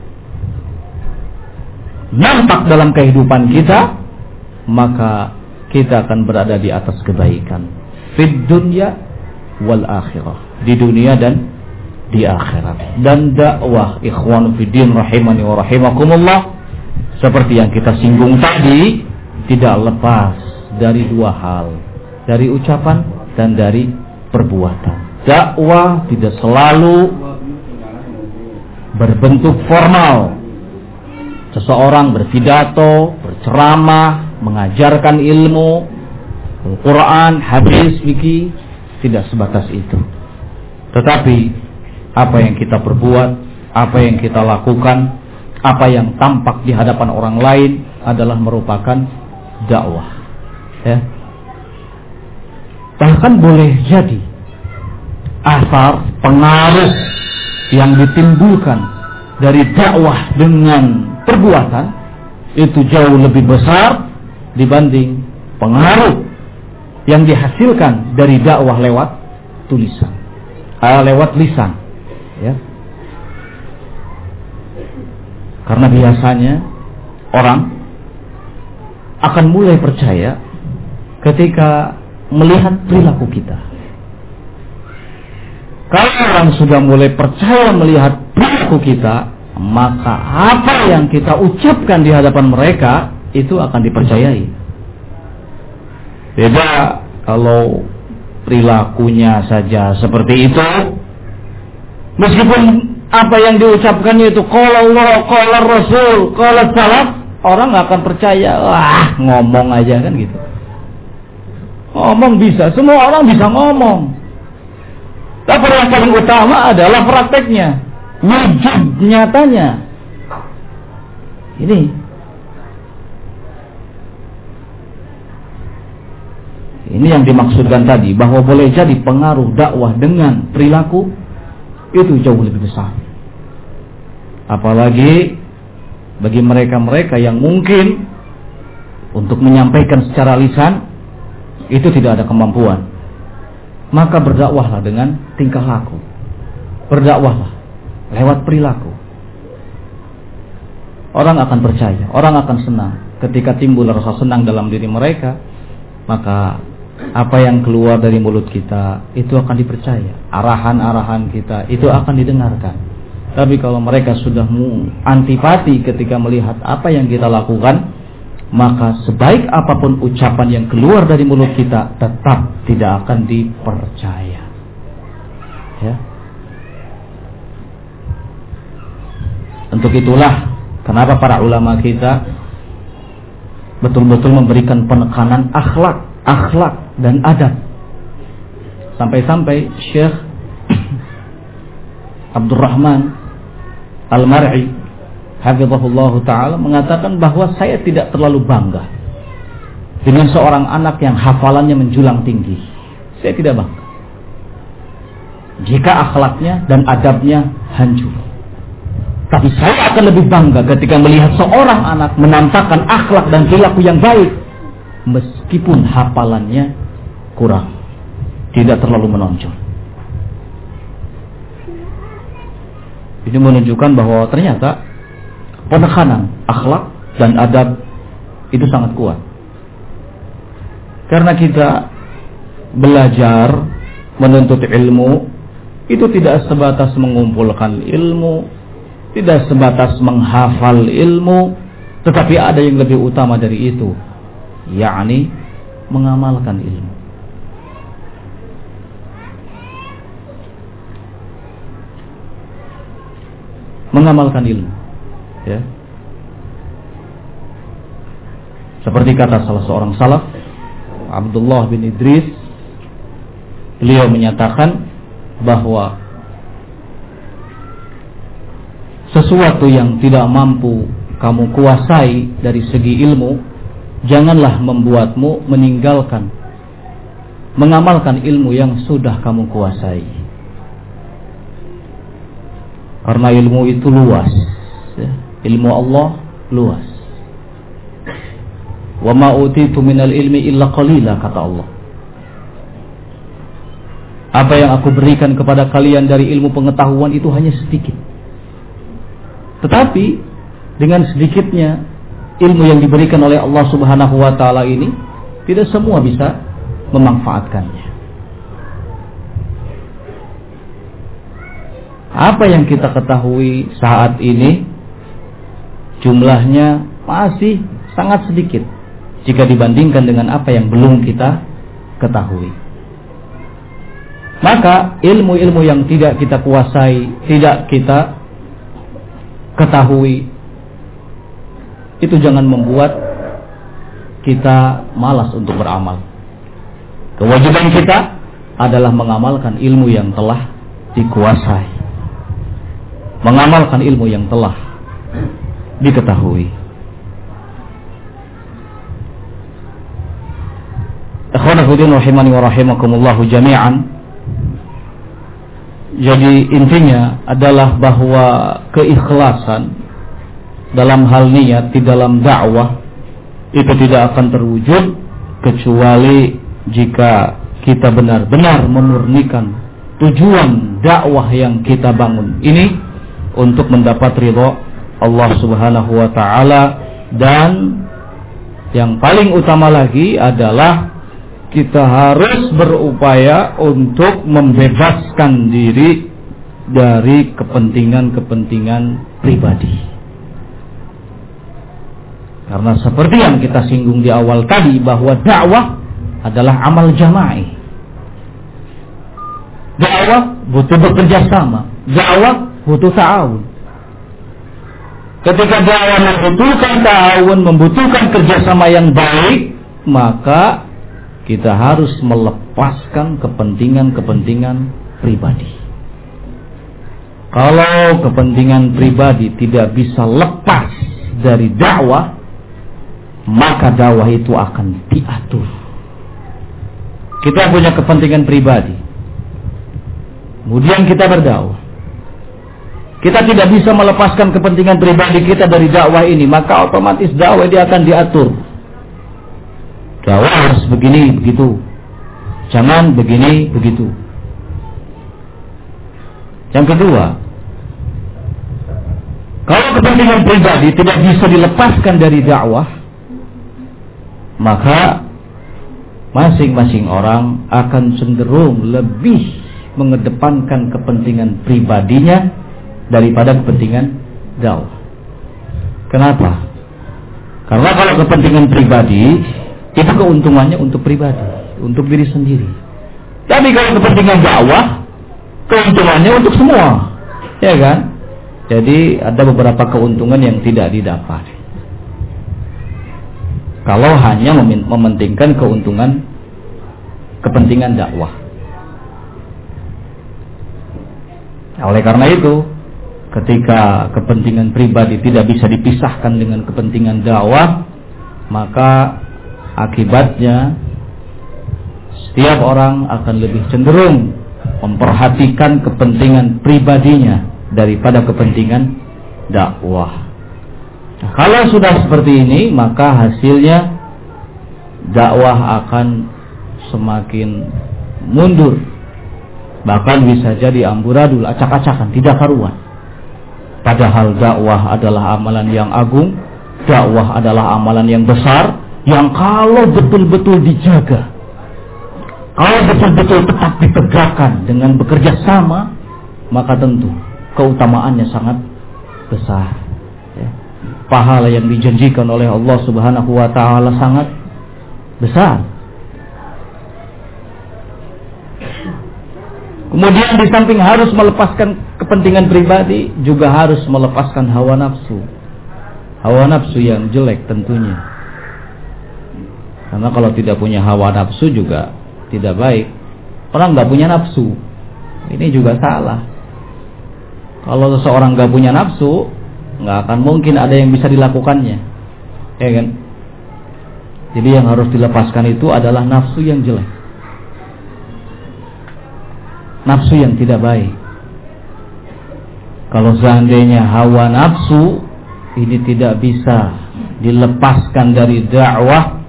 nampak dalam kehidupan kita, maka kita akan berada di atas kebaikan fid dunya wal akhirah, di dunia dan di akhirat. Dan dakwah ikhwan fiddin rahimani wa rahimakumullah, seperti yang kita singgung tadi, tidak lepas dari dua hal, dari ucapan dan dari perbuatan. Dakwah tidak selalu berbentuk formal. Seseorang berpidato, berceramah, mengajarkan ilmu, Al-Quran, hadis, fikih, tidak sebatas itu. Tetapi apa yang kita perbuat, apa yang kita lakukan, apa yang tampak di hadapan orang lain adalah merupakan dakwah, ya. Bahkan boleh jadi asar, pengaruh yang ditimbulkan dari dakwah dengan perbuatan itu jauh lebih besar dibanding pengaruh yang dihasilkan dari dakwah lewat tulisan, uh, lewat lisan, ya. Karena biasanya orang akan mulai percaya ketika melihat perilaku kita. Kalau orang sudah mulai percaya melihat perilaku kita, maka apa yang kita ucapkan di hadapan mereka itu akan dipercayai. Beda kalau perilakunya saja seperti itu, meskipun apa yang diucapkannya itu qala Allah, qala Rasul, qala salaf, orang nggak akan percaya. Wah, ngomong aja kan gitu. Ngomong bisa, semua orang bisa ngomong. Tapi yang paling utama adalah prakteknya, wujud nyatanya. Ini Ini yang dimaksudkan tadi, bahwa boleh jadi pengaruh dakwah dengan perilaku itu jauh lebih besar. Apalagi bagi mereka-mereka yang mungkin untuk menyampaikan secara lisan itu tidak ada kemampuan, maka berdakwahlah dengan tingkah laku, berdakwahlah lewat perilaku. Orang akan percaya, orang akan senang. Ketika timbul rasa senang dalam diri mereka, maka apa yang keluar dari mulut kita itu akan dipercaya, arahan-arahan kita itu akan didengarkan. Tapi kalau mereka sudah antipati ketika melihat apa yang kita lakukan, maka sebaik apapun ucapan yang keluar dari mulut kita tetap tidak akan dipercaya. Ya. Untuk itulah kenapa para ulama kita betul-betul memberikan penekanan akhlak, akhlak dan adab. Sampai-sampai Syekh Abdurrahman Al-Mar'i hafizahullah ta'ala mengatakan bahwa saya tidak terlalu bangga dengan seorang anak yang hafalannya menjulang tinggi. Saya tidak bangga jika akhlaknya dan adabnya hancur. Tapi saya akan lebih bangga ketika melihat seorang anak menampakkan akhlak dan perilaku yang baik meskipun hafalannya kurang, tidak terlalu menonjol. Ini menunjukkan bahwa ternyata penekanan akhlak dan adab itu sangat kuat. Karena kita belajar menuntut ilmu itu tidak sebatas mengumpulkan ilmu, tidak sebatas menghafal ilmu, tetapi ada yang lebih utama dari itu, yakni mengamalkan ilmu. Mengamalkan ilmu, ya. Seperti kata salah seorang salaf, Abdullah bin Idris, beliau menyatakan bahwa sesuatu yang tidak mampu kamu kuasai dari segi ilmu, janganlah membuatmu meninggalkan mengamalkan ilmu yang sudah kamu kuasai. Karena ilmu itu luas, ya. Ilmu Allah luas. Wa ma utitu minal ilmi illa qalila, kata Allah. Apa yang aku berikan kepada kalian dari ilmu pengetahuan itu hanya sedikit. Tetapi dengan sedikitnya ilmu yang diberikan oleh Allah Subhanahu wa taala ini, tidak semua bisa memanfaatkannya. Apa yang kita ketahui saat ini jumlahnya masih sangat sedikit jika dibandingkan dengan apa yang belum kita ketahui. Maka ilmu-ilmu yang tidak kita kuasai, tidak kita ketahui, itu jangan membuat kita malas untuk beramal. Kewajiban kita adalah mengamalkan ilmu yang telah dikuasai, mengamalkan ilmu yang telah diketahui. Ikhwanul fillah rahimani wa rahimakumullah jami'an. Jadi intinya adalah bahwa keikhlasan dalam hal niat di dalam dakwah itu tidak akan terwujud kecuali jika kita benar-benar memurnikan tujuan dakwah yang kita bangun ini untuk mendapat ridha Allah Subhanahu wa taala, dan yang paling utama lagi adalah kita harus berupaya untuk membebaskan diri dari kepentingan-kepentingan pribadi. Karena seperti yang kita singgung di awal tadi, bahwa dakwah adalah amal jama'i. Dakwah butuh bekerja sama, dakwah butuh ta'awun. Ketika dakwah membutuhkan ta'awun, membutuhkan kerjasama yang baik, maka kita harus melepaskan kepentingan-kepentingan pribadi. Kalau kepentingan pribadi tidak bisa lepas dari dakwah, maka dakwah itu akan diatur. Kita punya kepentingan pribadi, kemudian kita berdakwah. Kita tidak bisa melepaskan kepentingan pribadi kita dari dakwah ini, maka otomatis dakwah dia akan diatur. Dakwah harus begini, begitu. Jangan begini, begitu. Yang kedua, kalau kepentingan pribadi tidak bisa dilepaskan dari dakwah, maka masing-masing orang akan cenderung lebih mengedepankan kepentingan pribadinya daripada kepentingan dakwah. Kenapa? Karena kalau kepentingan pribadi itu keuntungannya untuk pribadi, untuk diri sendiri. Tapi kalau kepentingan dakwah, keuntungannya untuk semua, ya kan? Jadi ada beberapa keuntungan yang tidak didapat kalau hanya mementingkan keuntungan kepentingan dakwah. Oleh karena itu, ketika kepentingan pribadi tidak bisa dipisahkan dengan kepentingan dakwah, maka akibatnya setiap orang akan lebih cenderung memperhatikan kepentingan pribadinya daripada kepentingan dakwah. Nah, kalau sudah seperti ini, maka hasilnya dakwah akan semakin mundur, bahkan bisa jadi amburadul, acak-acakan, tidak karuan. Padahal dakwah adalah amalan yang agung, dakwah adalah amalan yang besar, yang kalau betul-betul dijaga, kalau betul-betul tetap ditegakkan dengan bekerja sama, maka tentu keutamaannya sangat besar, ya. Pahala yang dijanjikan oleh Allah Subhanahu wa ta'ala sangat besar. Kemudian di samping harus melepaskan kepentingan pribadi, juga harus melepaskan hawa nafsu. Hawa nafsu yang jelek tentunya. Karena kalau tidak punya hawa nafsu juga tidak baik. Orang nggak punya nafsu, ini juga salah. Kalau seseorang nggak punya nafsu, nggak akan mungkin ada yang bisa dilakukannya, ya kan? Jadi yang harus dilepaskan itu adalah nafsu yang jelek, nafsu yang tidak baik. Kalau seandainya hawa nafsu ini tidak bisa dilepaskan dari dakwah,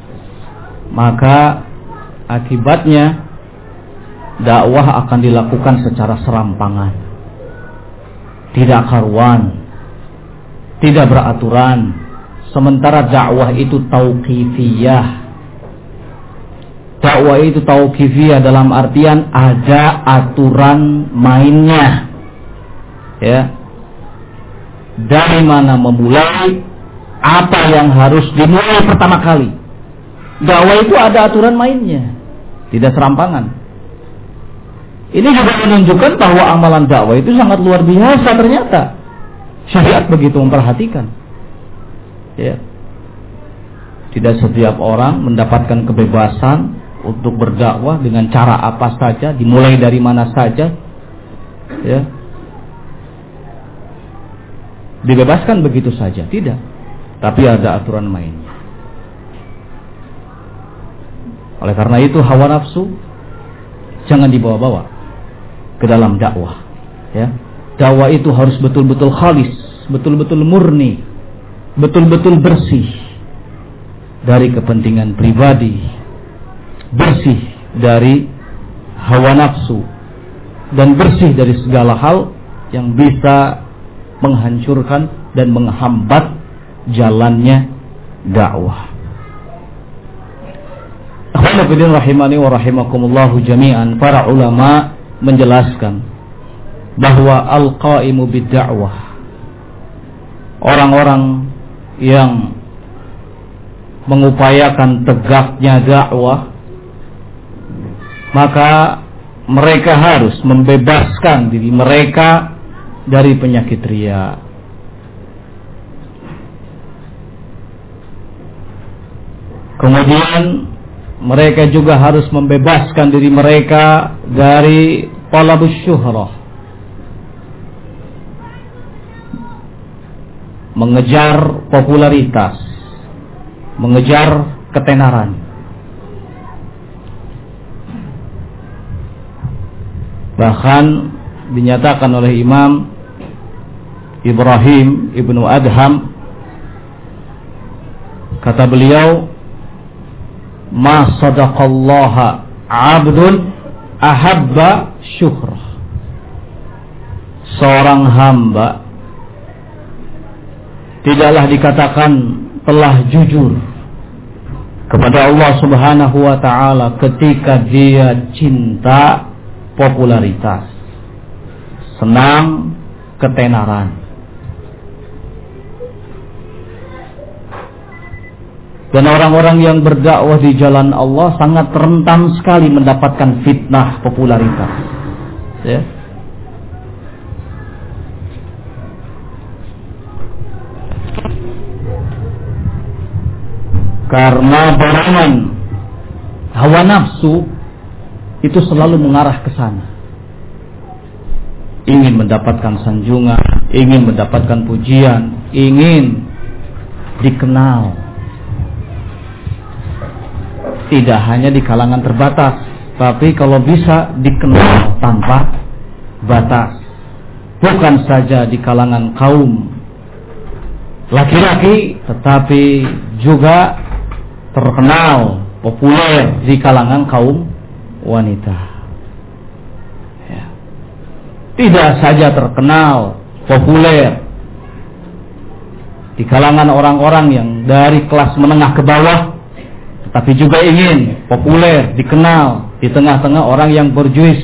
maka akibatnya dakwah akan dilakukan secara serampangan, tidak karuan, tidak beraturan. Sementara dakwah itu tauqifiyah. Dakwah itu tauqifiyah dalam artian ada aturan mainnya, ya. Dari mana memulai, apa yang harus dimulai pertama kali. Dakwah itu ada aturan mainnya, tidak serampangan. Ini juga menunjukkan bahwa amalan dakwah itu sangat luar biasa ternyata. Syariat begitu memperhatikan, ya. Tidak setiap orang mendapatkan kebebasan untuk berdakwah dengan cara apa saja, dimulai dari mana saja, ya. Dibebaskan begitu saja, tidak. Tapi ada aturan mainnya. Oleh karena itu hawa nafsu jangan dibawa-bawa ke dalam dakwah, ya. Dakwah itu harus betul-betul khalis, betul-betul murni, betul-betul bersih dari kepentingan pribadi, bersih dari hawa nafsu, dan bersih dari segala hal yang bisa menghancurkan dan menghambat jalannya dakwah. Akhwanifiddin rahimani wa rahimakumullahu jami'an. Para ulama menjelaskan bahwa al-qaimu bid-da'wah, orang-orang yang mengupayakan tegaknya dakwah, maka mereka harus membebaskan diri mereka dari penyakit riya. Kemudian mereka juga harus membebaskan diri mereka dari talabus syuhrah, mengejar popularitas, mengejar ketenaran. Bahkan dinyatakan oleh Imam Ibrahim Ibnu Adham, kata beliau, ma sadaqallaha abdun ahabba syuhrah. Seorang hamba tidaklah dikatakan telah jujur kepada Allah Subhanahu wa ta'ala ketika dia cinta popularitas, senang ketenaran. Dan orang-orang yang berdakwah di jalan Allah sangat rentan sekali mendapatkan fitnah popularitas, ya. Karena dorongan hawa nafsu itu selalu mengarah ke sana. Ingin mendapatkan sanjungan, ingin mendapatkan pujian, ingin dikenal. Tidak hanya di kalangan terbatas, tapi kalau bisa dikenal tanpa batas. Bukan saja di kalangan kaum laki-laki, tetapi juga terkenal, populer di kalangan kaum wanita. Ya. Tidak saja terkenal, populer di kalangan orang-orang yang dari kelas menengah ke bawah, tetapi juga ingin populer, dikenal di tengah-tengah orang yang berjuis,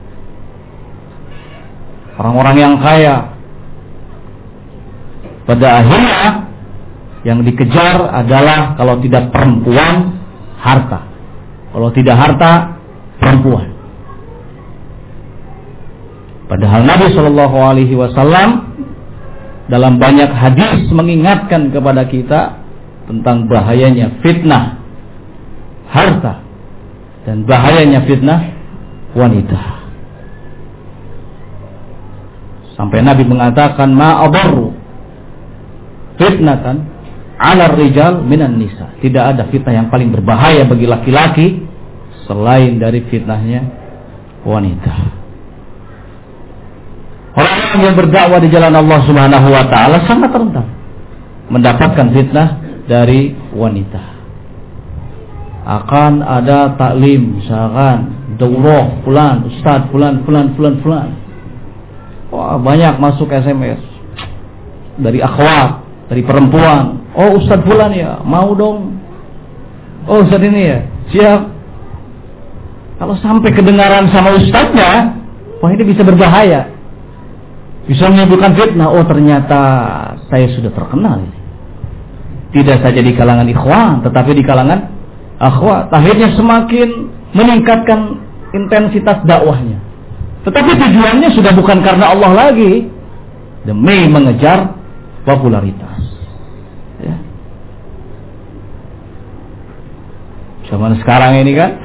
orang-orang yang kaya. Pada akhirnya yang dikejar adalah kalau tidak perempuan, harta. Kalau tidak harta, perempuan. Padahal Nabi Shallallahu Alaihi Wasallam dalam banyak hadis mengingatkan kepada kita tentang bahayanya fitnah harta dan bahayanya fitnah wanita. Sampai Nabi mengatakan, ma adarru fitnatan ala rijal minan nisa. Tidak ada fitnah yang paling berbahaya bagi laki-laki selain dari fitnahnya wanita. Orang-orang yang berdakwah di jalan Allah Subhanahu wa ta'ala sangat rentan mendapatkan fitnah dari wanita. Akan ada taklim, misalkan daurah fulan, ustaz fulan, fulan, fulan, fulan. Wah, banyak masuk S M S dari akhwat, dari perempuan. Oh, ustaz fulan ya, mau dong. Oh, ustaz ini ya, siap. Kalau sampai kedengaran sama ustaznya, wah ini bisa berbahaya. Bisa menimbulkan fitnah. Oh, ternyata saya sudah terkenal. Tidak saja di kalangan ikhwan, tetapi di kalangan akhwat. Akhirnya semakin meningkatkan intensitas dakwahnya. Tetapi tujuannya sudah bukan karena Allah lagi, demi mengejar popularitas. Ya. Zaman sekarang ini kan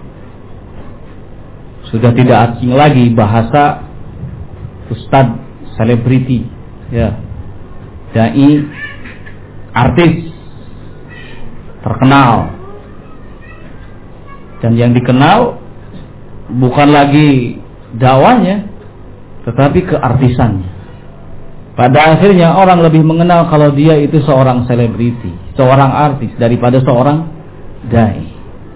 sudah tidak asing lagi bahasa ustadz, selebriti, ya, dai, artis terkenal. Dan yang dikenal bukan lagi dakwanya, tetapi keartisannya. Pada akhirnya orang lebih mengenal kalau dia itu seorang selebriti, seorang artis daripada seorang dai.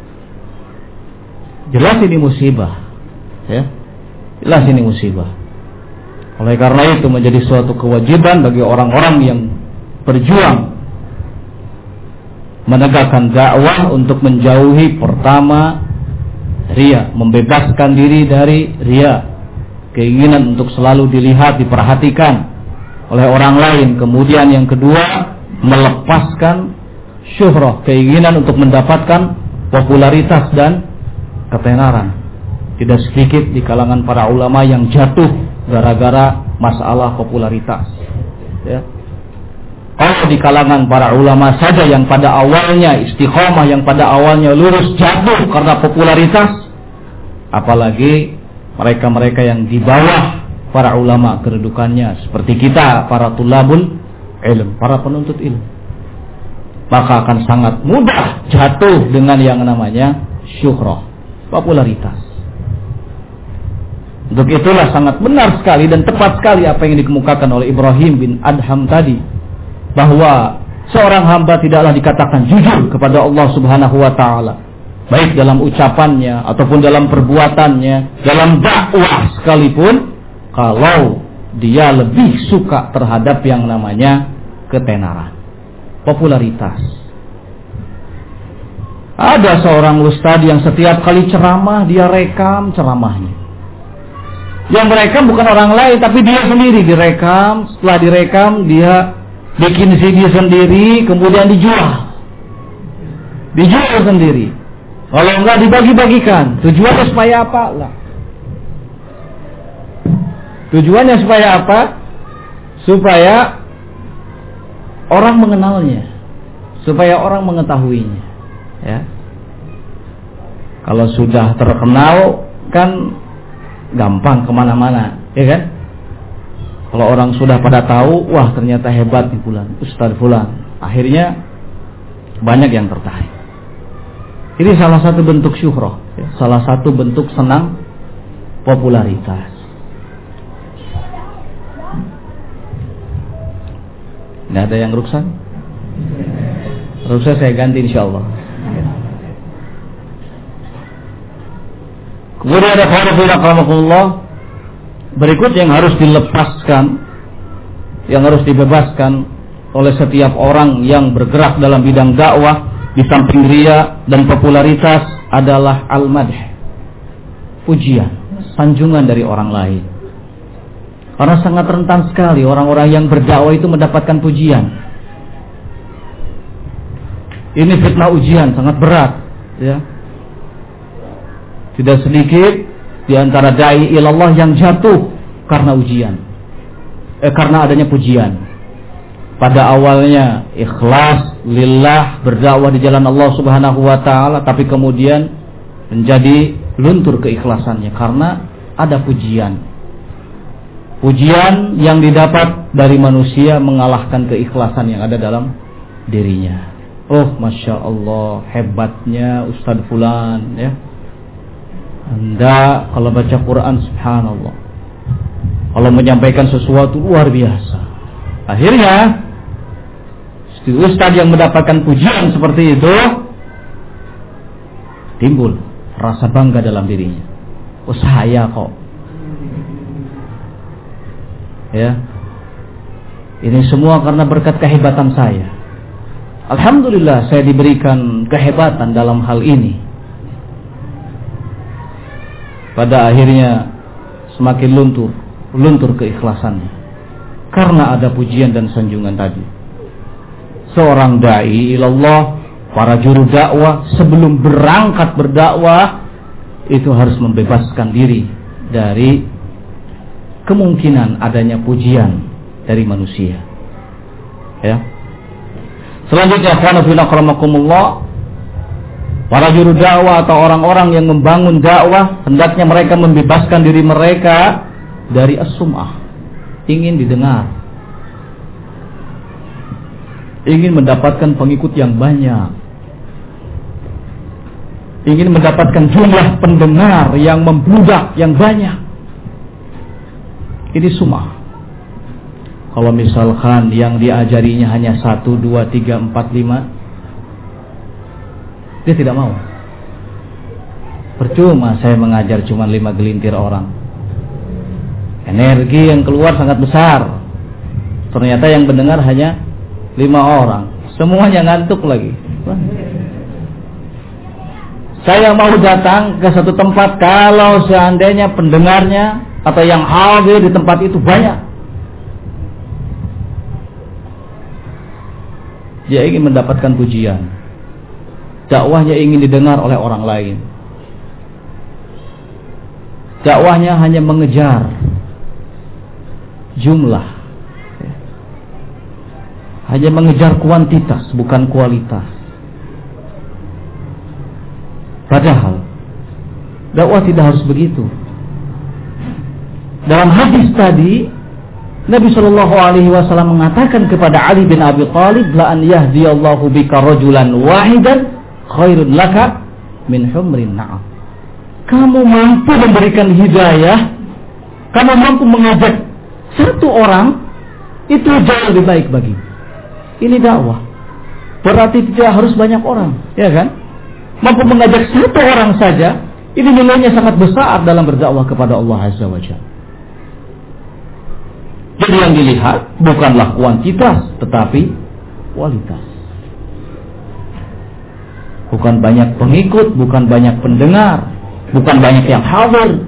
Jelas ini musibah, ya. Jelas ini musibah. Oleh karena itu menjadi suatu kewajiban bagi orang-orang yang berjuang menegakkan dakwah untuk menjauhi pertama riya, membebaskan diri dari riya. keinginan untuk selalu dilihat, diperhatikan oleh orang lain. Kemudian yang kedua, melepaskan syuhrah, keinginan untuk mendapatkan popularitas dan ketenaran. Tidak sedikit di kalangan para ulama yang jatuh gara-gara masalah popularitas, ya. Kalau di kalangan para ulama saja yang pada awalnya istiqomah, yang pada awalnya lurus, jatuh karena popularitas, apalagi mereka-mereka yang di bawah para ulama kedudukannya, seperti kita para tulabul ilm, para penuntut ilmu, maka akan sangat mudah jatuh dengan yang namanya syuhrah, popularitas. Untuk itulah sangat benar sekali dan tepat sekali apa yang dikemukakan oleh Ibrahim bin Adham tadi, bahwa seorang hamba tidaklah dikatakan jujur kepada Allah Subhanahu wa taala, baik dalam ucapannya ataupun dalam perbuatannya, dalam dakwah sekalipun, kalau dia lebih suka terhadap yang namanya ketenaran, popularitas. Ada seorang ustadz yang setiap kali ceramah dia rekam ceramahnya. Yang merekam bukan orang lain, tapi dia sendiri direkam. Setelah direkam, dia bikin C D sendiri, kemudian dijual. Dijual sendiri. Kalau enggak dibagi-bagikan. Tujuannya supaya apa? Lah. Tujuannya supaya apa? Supaya orang mengenalnya, supaya orang mengetahuinya. Ya. Kalau sudah terkenal, kan gampang kemana-mana, ya kan? Kalau orang sudah pada tahu, wah ternyata hebat nih fulan, Ustaz fulan, akhirnya banyak yang tertarik. Ini salah satu bentuk syuhrah, ya, salah satu bentuk senang popularitas. Nggak ada yang ruksan? Ruksan saya ganti insyaallah. Kemudian ada khairullahi berikut yang harus dilepaskan, yang harus dibebaskan oleh setiap orang yang bergerak dalam bidang dakwah, di samping riya dan popularitas, adalah al-madh, pujian, sanjungan dari orang lain. Karena sangat rentan sekali orang-orang yang berdakwah itu mendapatkan pujian. Ini fitnah ujian sangat berat, ya. Tidak sedikit di antara dai ilallah yang jatuh karena ujian, eh, karena adanya pujian. Pada awalnya ikhlas lillah, berdakwah di jalan Allah Subhanahu wa taala, tapi kemudian menjadi luntur keikhlasannya karena ada pujian. Pujian yang didapat dari manusia mengalahkan keikhlasan yang ada dalam dirinya. Oh, masya Allah, hebatnya Ustadz Fulan, ya. Anda kalau baca Quran, subhanallah, kalau menyampaikan sesuatu luar biasa. Akhirnya ustaz yang mendapatkan pujian seperti itu, timbul rasa bangga dalam dirinya. Oh, saya kok, ya, ini semua karena berkat kehebatan saya. Alhamdulillah saya diberikan kehebatan dalam hal ini. Pada akhirnya semakin luntur, luntur keikhlasannya karena ada pujian dan sanjungan tadi. Seorang dai ilallah, para juru dakwah, sebelum berangkat berdakwah itu harus membebaskan diri dari kemungkinan adanya pujian dari manusia. Ya. Selanjutnya, para juru dakwah atau orang-orang yang membangun dakwah, hendaknya mereka membebaskan diri mereka dari as-sum'ah, ingin didengar, ingin mendapatkan pengikut yang banyak, ingin mendapatkan jumlah pendengar yang membludak yang banyak. Ini sum'ah. Kalau misalkan yang diajarinya hanya satu, dua, tiga, empat, lima, dia tidak mau. Percuma saya mengajar cuma lima gelintir orang. Energi yang keluar sangat besar. Ternyata yang mendengar hanya lima orang. Semuanya ngantuk lagi. Saya mau datang ke satu tempat kalau seandainya pendengarnya atau yang hadir di tempat itu banyak. Dia ingin mendapatkan pujian. Dakwahnya ingin didengar oleh orang lain. Dakwahnya hanya mengejar jumlah, hanya mengejar kuantitas, bukan kualitas. Padahal dakwah tidak harus begitu. Dalam hadis tadi, Nabi Shallallahu Alaihi Wasallam mengatakan kepada Ali bin Abi Thalib, la an yahdiyallahu bika rajulan wahidan khairun laka min humrin na'am. Kamu mampu memberikan hidayah, kamu mampu mengajak satu orang, itu jauh lebih baik bagimu. Ini dakwah. Berarti tidak harus banyak orang, ya kan? Mampu mengajak satu orang saja, ini nilainya sangat besar dalam berdakwah kepada Allah Azza wa Jalla. Jadi yang dilihat bukanlah kuantitas, tetapi kualitas. Bukan banyak pengikut, bukan banyak pendengar, bukan banyak yang hadir,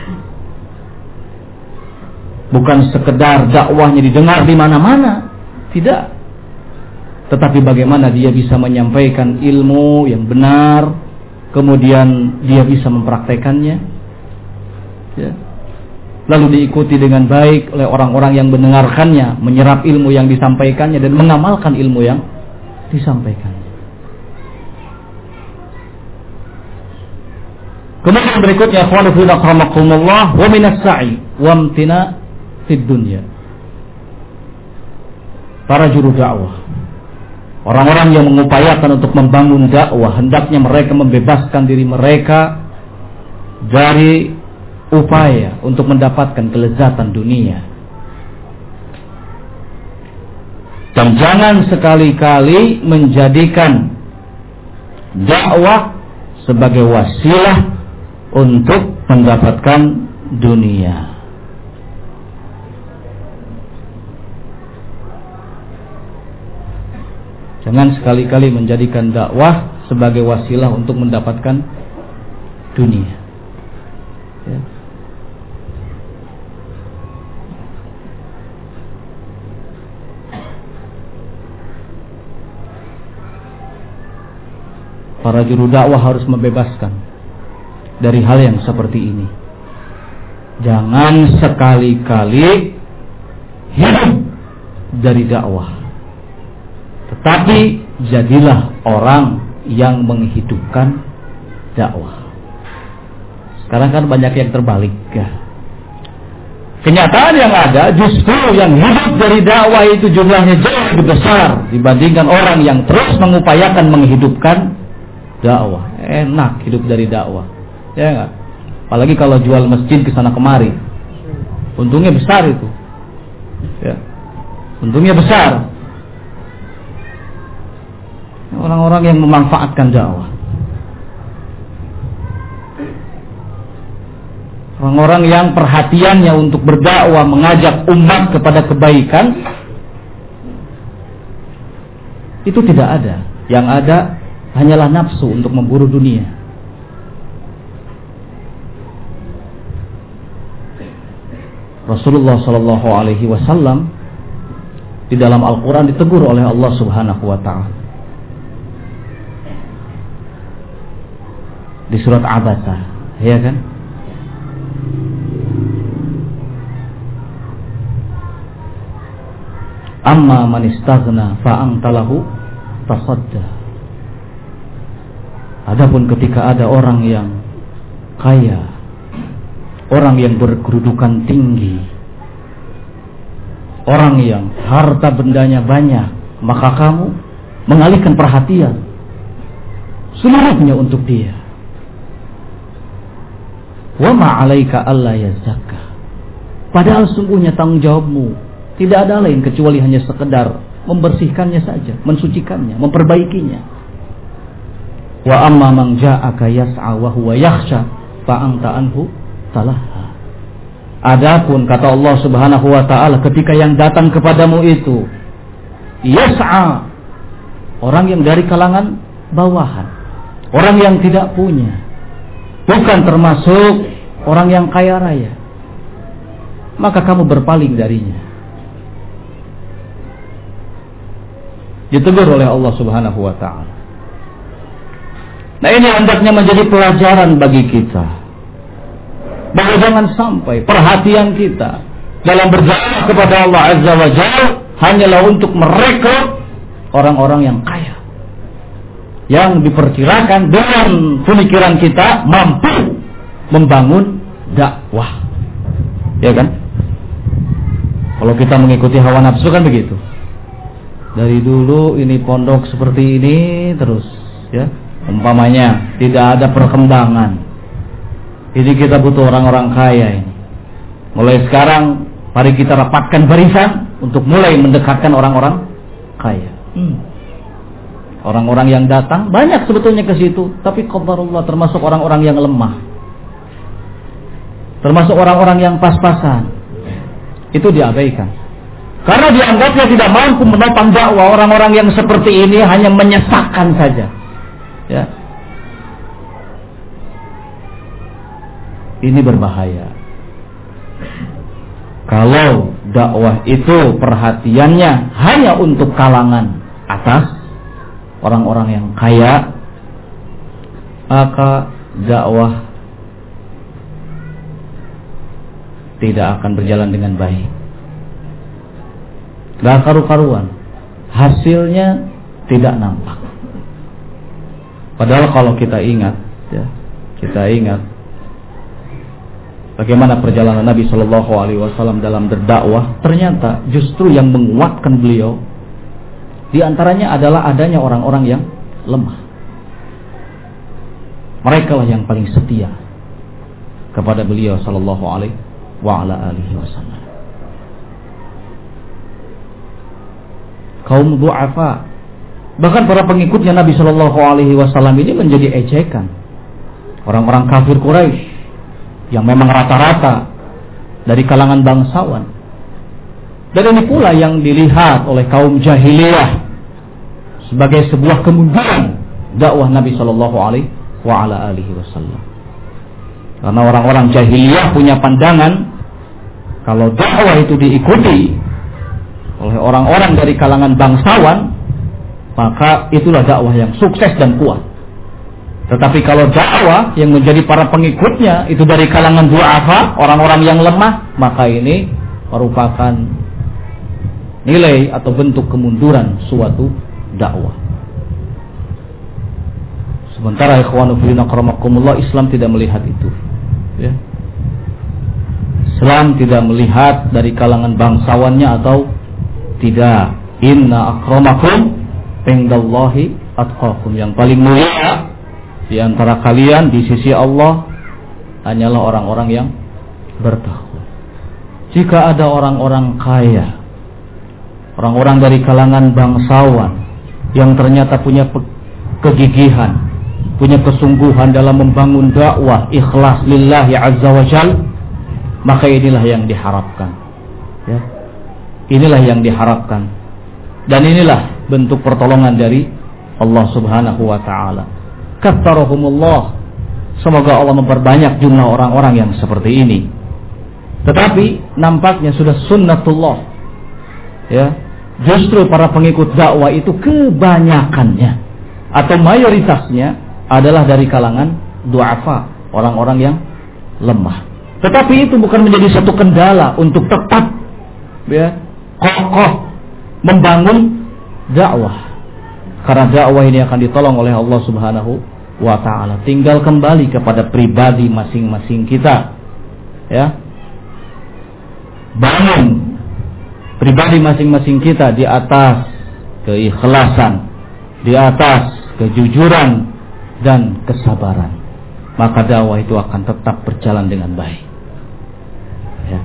bukan sekedar dakwahnya didengar di mana-mana, tidak. Tetapi bagaimana dia bisa menyampaikan ilmu yang benar, kemudian dia bisa mempraktekannya, ya. Lalu diikuti dengan baik oleh orang-orang yang mendengarkannya, menyerap ilmu yang disampaikannya dan mengamalkan ilmu yang disampaikannya. Kemudian berikutnya, akhwanu fillah rahimakumullah, wa minas sa'i wa amtina fid dunya. Para juru dakwah, orang-orang yang mengupayakan untuk membangun dakwah, hendaknya mereka membebaskan diri mereka dari upaya untuk mendapatkan kelezatan dunia. Dan jangan sekali-kali menjadikan dakwah sebagai wasilah untuk mendapatkan dunia. Jangan sekali-kali menjadikan dakwah sebagai wasilah untuk mendapatkan dunia, ya. Para juru dakwah harus membebaskan dari hal yang seperti ini. Jangan sekali-kali hidup dari dakwah, tetapi jadilah orang yang menghidupkan dakwah. Sekarang kan banyak yang terbalik, ya. Kenyataan yang ada justru yang hidup dari dakwah itu jumlahnya jauh lebih besar dibandingkan orang yang terus mengupayakan menghidupkan dakwah. Enak hidup dari dakwah, ya enggak? Apalagi kalau jual masjid ke sana kemari, untungnya besar itu, ya. Untungnya besar. Orang-orang yang memanfaatkan dakwah, orang-orang yang perhatiannya untuk berdakwah, mengajak umat kepada kebaikan, itu tidak ada. Yang ada hanyalah nafsu untuk memburu dunia. Rasulullah Shallallahu Alaihi Wasallam di dalam Al-Quran ditegur oleh Allah Subhanahu Wa Taala di surat Abasa, ya kan? Amma man istaghna fa anta lahu tasadda. Adapun ketika ada orang yang kaya, orang yang berkedudukan tinggi, orang yang harta bendanya banyak, maka kamu mengalihkan perhatian seluruhnya untuk dia. Wa ma 'alaika alla yazakka. Padahal sungguhnya tanggung jawabmu tidak ada lain kecuali hanya sekedar membersihkannya saja, mensucikannya, memperbaikinya. Wa amma man ja'aka yas'a wa huwa yakhsha fa anta anhu talaha. Adapun kata Allah Subhanahu wa taala, ketika yang datang kepadamu itu yas'a, orang yang dari kalangan bawahan, orang yang tidak punya, bukan termasuk orang yang kaya raya, maka kamu berpaling darinya. Ditegur oleh Allah Subhanahu wa ta'ala. Nah, ini hendaknya menjadi pelajaran bagi kita, bahwa jangan sampai perhatian kita dalam berjalan kepada Allah Azza wa Jalla hanyalah untuk merekrut orang-orang yang kaya, yang diperkirakan dengan pemikiran kita mampu membangun dakwah, ya kan? Kalau kita mengikuti hawa nafsu kan begitu. Dari dulu ini pondok seperti ini terus, ya. Umpamanya tidak ada perkembangan. Ini kita butuh orang-orang kaya ini. Mulai sekarang mari kita rapatkan barisan untuk mulai mendekatkan orang-orang kaya. Hmm. Orang-orang yang datang banyak sebetulnya ke situ, tapi qadarullah termasuk orang-orang yang lemah. Termasuk orang-orang yang pas-pasan. Itu diabaikan. Karena dianggapnya tidak mampu menopang dakwah. Orang-orang yang seperti ini hanya menyesakkan saja. Ya. Ini berbahaya. Kalau dakwah itu perhatiannya hanya untuk kalangan atas, orang-orang yang kaya, maka dakwah tidak akan berjalan dengan baik. Gak karu-karuan, hasilnya tidak nampak. Padahal kalau kita ingat, ya, kita ingat bagaimana perjalanan Nabi Shallallahu Alaihi Wasallam dalam berdakwah, ternyata justru yang menguatkan beliau di antaranya adalah adanya orang-orang yang lemah. Mereka lah yang paling setia kepada beliau Shallallahu Alaihi Wasallam. Kaum du'afa, bahkan para pengikutnya Nabi Shallallahu Alaihi Wasallam ini menjadi ejekan. Orang-orang kafir Quraisy yang memang rata-rata dari kalangan bangsawan. Dan ini pula yang dilihat oleh kaum jahiliyah sebagai sebuah kemunduran dakwah Nabi Shallallahu Alaihi Wasallam. Karena orang-orang jahiliyah punya pandangan kalau dakwah itu diikuti oleh orang-orang dari kalangan bangsawan, maka itulah dakwah yang sukses dan kuat. Tetapi kalau dakwah yang menjadi para pengikutnya itu dari kalangan du'afa, orang-orang yang lemah, maka ini merupakan nilai atau bentuk kemunduran suatu dakwah. Sementara ikhwanu fillah akramakumullah, Islam tidak melihat itu, ya. Islam tidak melihat dari kalangan bangsawannya atau tidak. Inna akramakum indallahi atqakum. Yang paling mulia di antara kalian di sisi Allah hanyalah orang-orang yang bertakwa. Jika ada orang-orang kaya, orang-orang dari kalangan bangsawan yang ternyata punya kegigihan, punya kesungguhan dalam membangun dakwah ikhlas lillahi azza wa jal, maka inilah yang diharapkan, ya. Inilah yang diharapkan. Dan inilah bentuk pertolongan dari Allah Subhanahu wa ta'ala. Kattarahumullah. Semoga Allah memperbanyak jumlah orang-orang yang seperti ini. Tetapi nampaknya sudah sunnatullah, ya. Justru para pengikut dakwah itu kebanyakannya atau mayoritasnya adalah dari kalangan du'afa, orang-orang yang lemah. Tetapi itu bukan menjadi satu kendala untuk tetap, ya, kokoh membangun dakwah. Karena dakwah ini akan ditolong oleh Allah Subhanahu wa ta'ala. Tinggal kembali kepada pribadi masing-masing kita, ya. Bangun pribadi masing-masing kita di atas keikhlasan, di atas kejujuran dan kesabaran, maka dakwah itu akan tetap berjalan dengan baik, ya.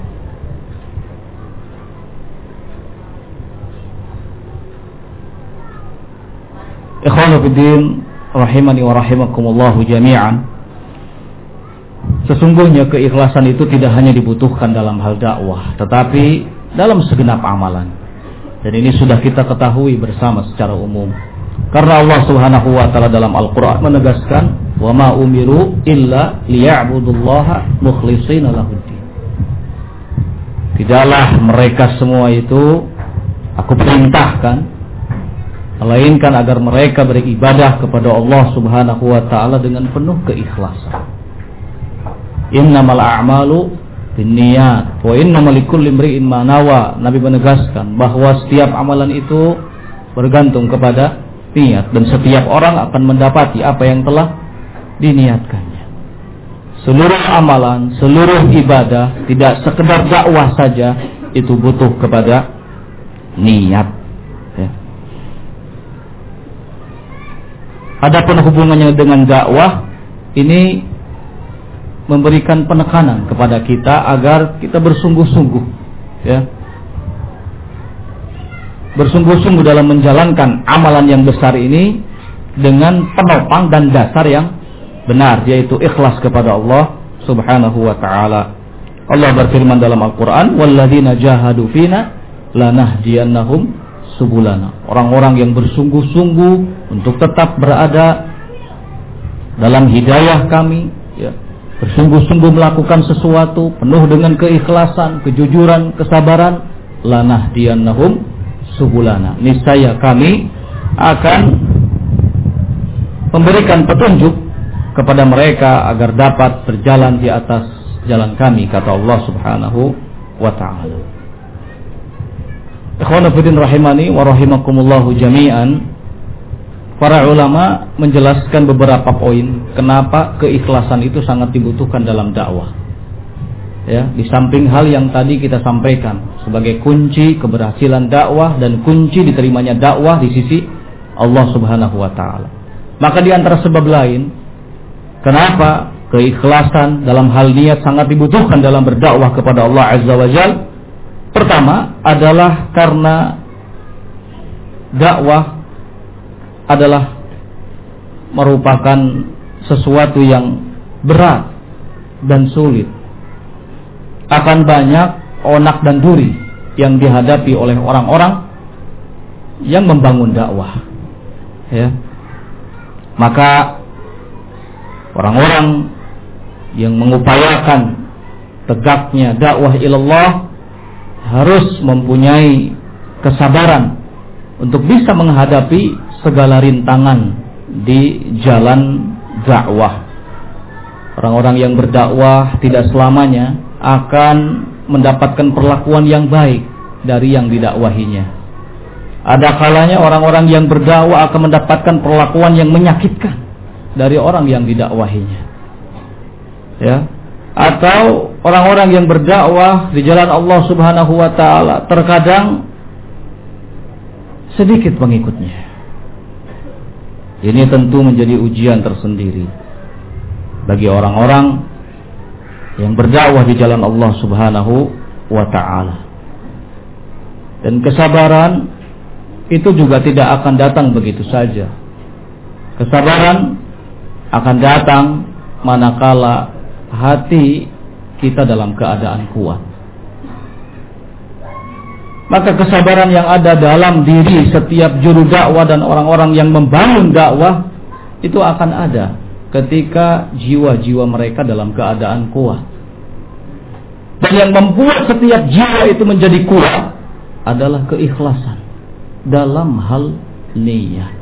Ikhwanu fiddin rahimani wa rahimakumullahu jami'an. Sesungguhnya keikhlasan itu tidak hanya dibutuhkan dalam hal dakwah, tetapi dalam segenap amalan. Dan ini sudah kita ketahui bersama secara umum. Karena Allah Subhanahu wa ta'ala dalam Al-Qur'an menegaskan, "Wa ma umiru illa liya'budullaha mukhlishina lahuddin." tidaklah mereka semua itu aku perintahkan, melainkan agar mereka beribadah kepada Allah Subhanahu wa taala dengan penuh keikhlasan. Innamal a'malu binniyat wa innamal likulli imri'in ma nawa. Nabi menegaskan bahwa setiap amalan itu bergantung kepada niat, dan setiap orang akan mendapati apa yang telah diniatkannya. Seluruh amalan, seluruh ibadah, tidak sekedar dakwah saja, itu butuh kepada niat, ya. Adapun hubungannya dengan dakwah, ini memberikan penekanan kepada kita agar kita bersungguh-sungguh, ya, bersungguh-sungguh dalam menjalankan amalan yang besar ini dengan penopang dan dasar yang benar, yaitu ikhlas kepada Allah Subhanahu wa taala. Allah berfirman dalam Al-Qur'an, "Walladzina jahadu fina lanahdiyannahum subulana." Orang-orang yang bersungguh-sungguh untuk tetap berada dalam hidayah kami, ya, bersungguh-sungguh melakukan sesuatu penuh dengan keikhlasan, kejujuran, kesabaran, lanahdiyannahum subulana. Niscaya kami akan memberikan petunjuk kepada mereka agar dapat berjalan di atas jalan kami, kata Allah Subhanahu wa ta'ala. Ikhwana fillah rahimani wa rahimakumullahu jami'an. Para ulama menjelaskan beberapa poin kenapa keikhlasan itu sangat dibutuhkan dalam dakwah. Ya, di samping hal yang tadi kita sampaikan sebagai kunci keberhasilan dakwah dan kunci diterimanya dakwah di sisi Allah Subhanahu wa taala. Maka di antara sebab lain kenapa keikhlasan dalam hal niat sangat dibutuhkan dalam berdakwah kepada Allah Azza wa Jalla. Pertama adalah karena dakwah adalah merupakan sesuatu yang berat dan sulit. Akan banyak onak dan duri yang dihadapi oleh orang-orang yang membangun dakwah, ya. Maka orang-orang yang mengupayakan tegaknya dakwah ilallah harus mempunyai kesabaran untuk bisa menghadapi segala rintangan di jalan dakwah. Orang-orang yang berdakwah tidak selamanya akan mendapatkan perlakuan yang baik dari yang didakwahinya. Ada kalanya orang-orang yang berdakwah akan mendapatkan perlakuan yang menyakitkan dari orang yang didakwahinya, ya. Atau orang-orang yang berdakwah di jalan Allah Subhanahu wa taala terkadang sedikit pengikutnya. Ini tentu menjadi ujian tersendiri bagi orang-orang yang berdakwah di jalan Allah Subhanahu wa taala. Dan kesabaran itu juga tidak akan datang begitu saja. Kesabaran akan datang manakala hati kita dalam keadaan kuat. Maka kesabaran yang ada dalam diri setiap juru dakwah dan orang-orang yang membangun dakwah itu akan ada ketika jiwa-jiwa mereka dalam keadaan kuat. Dan yang membuat setiap jiwa itu menjadi kuat adalah keikhlasan dalam hal niat.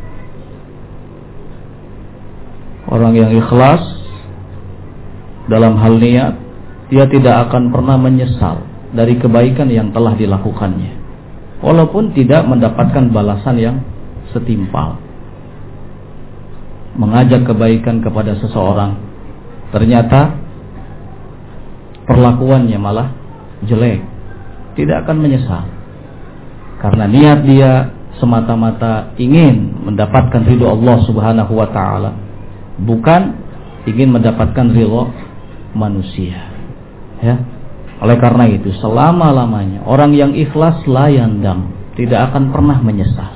Orang yang ikhlas dalam hal niat, dia tidak akan pernah menyesal dari kebaikan yang telah dilakukannya, walaupun tidak mendapatkan balasan yang setimpal. Mengajak kebaikan kepada seseorang, ternyata perlakuannya malah jelek, tidak akan menyesal, karena niat dia semata-mata ingin mendapatkan ridho Allah Subhanahu wa taala, bukan ingin mendapatkan ridho manusia, ya. Oleh karena itu, selama-lamanya orang yang ikhlas la yandam, tidak akan pernah menyesal,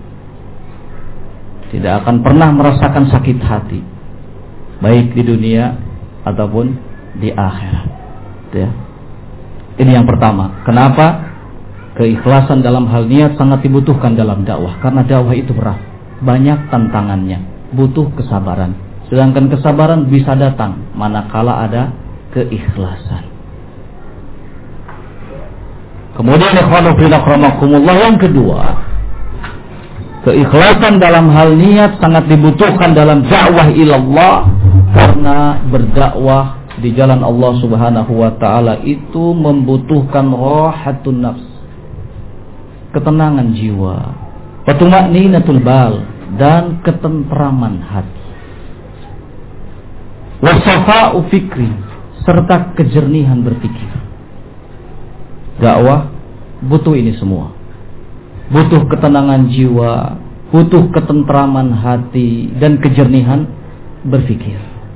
tidak akan pernah merasakan sakit hati, baik di dunia ataupun di akhirat, ya. Ini yang pertama. Kenapa keikhlasan dalam hal niat sangat dibutuhkan dalam dakwah? Karena dakwah itu berat, banyak tantangannya, butuh kesabaran. Sedangkan kesabaran bisa datang manakala ada keikhlasan. Kemudian ikhwanu fillah rahimakumullah, yang kedua, keikhlasan dalam hal niat sangat dibutuhkan dalam dakwah ilallah, karena berdakwah di jalan Allah Subhanahu wa taala itu membutuhkan rahatun nafs, ketenangan jiwa, wa tuma'ninatul bal, dan ketentraman hati, wa safa'u fikri, serta kejernihan berpikir. Dakwah butuh ini semua. Butuh ketenangan jiwa, butuh ketentraman hati, dan kejernihan berpikir.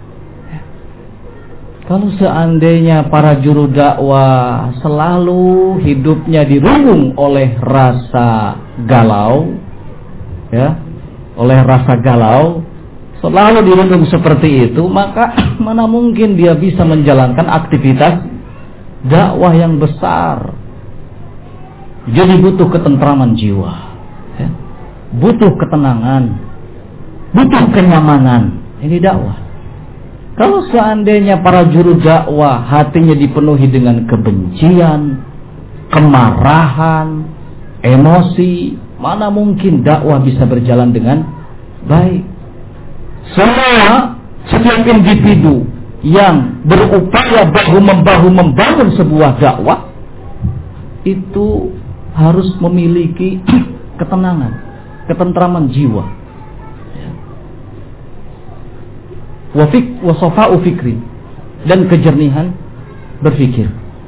Kalau seandainya para juru dakwah selalu hidupnya dirundung oleh rasa galau, ya, oleh rasa galau, selalu dirundung seperti itu, maka mana mungkin dia bisa menjalankan aktivitas dakwah yang besar. Jadi butuh ketentraman jiwa, ya, butuh ketenangan, butuh kenyamanan. Ini dakwah. Kalau seandainya para juru dakwah hatinya dipenuhi dengan kebencian, kemarahan, emosi, mana mungkin dakwah bisa berjalan dengan baik. Semua setiap individu yang berupaya bahu-membahu membangun sebuah dakwah itu harus memiliki ketenangan, ketentraman jiwa, wafik wasofa'u fikri, dan kejernihan berpikir.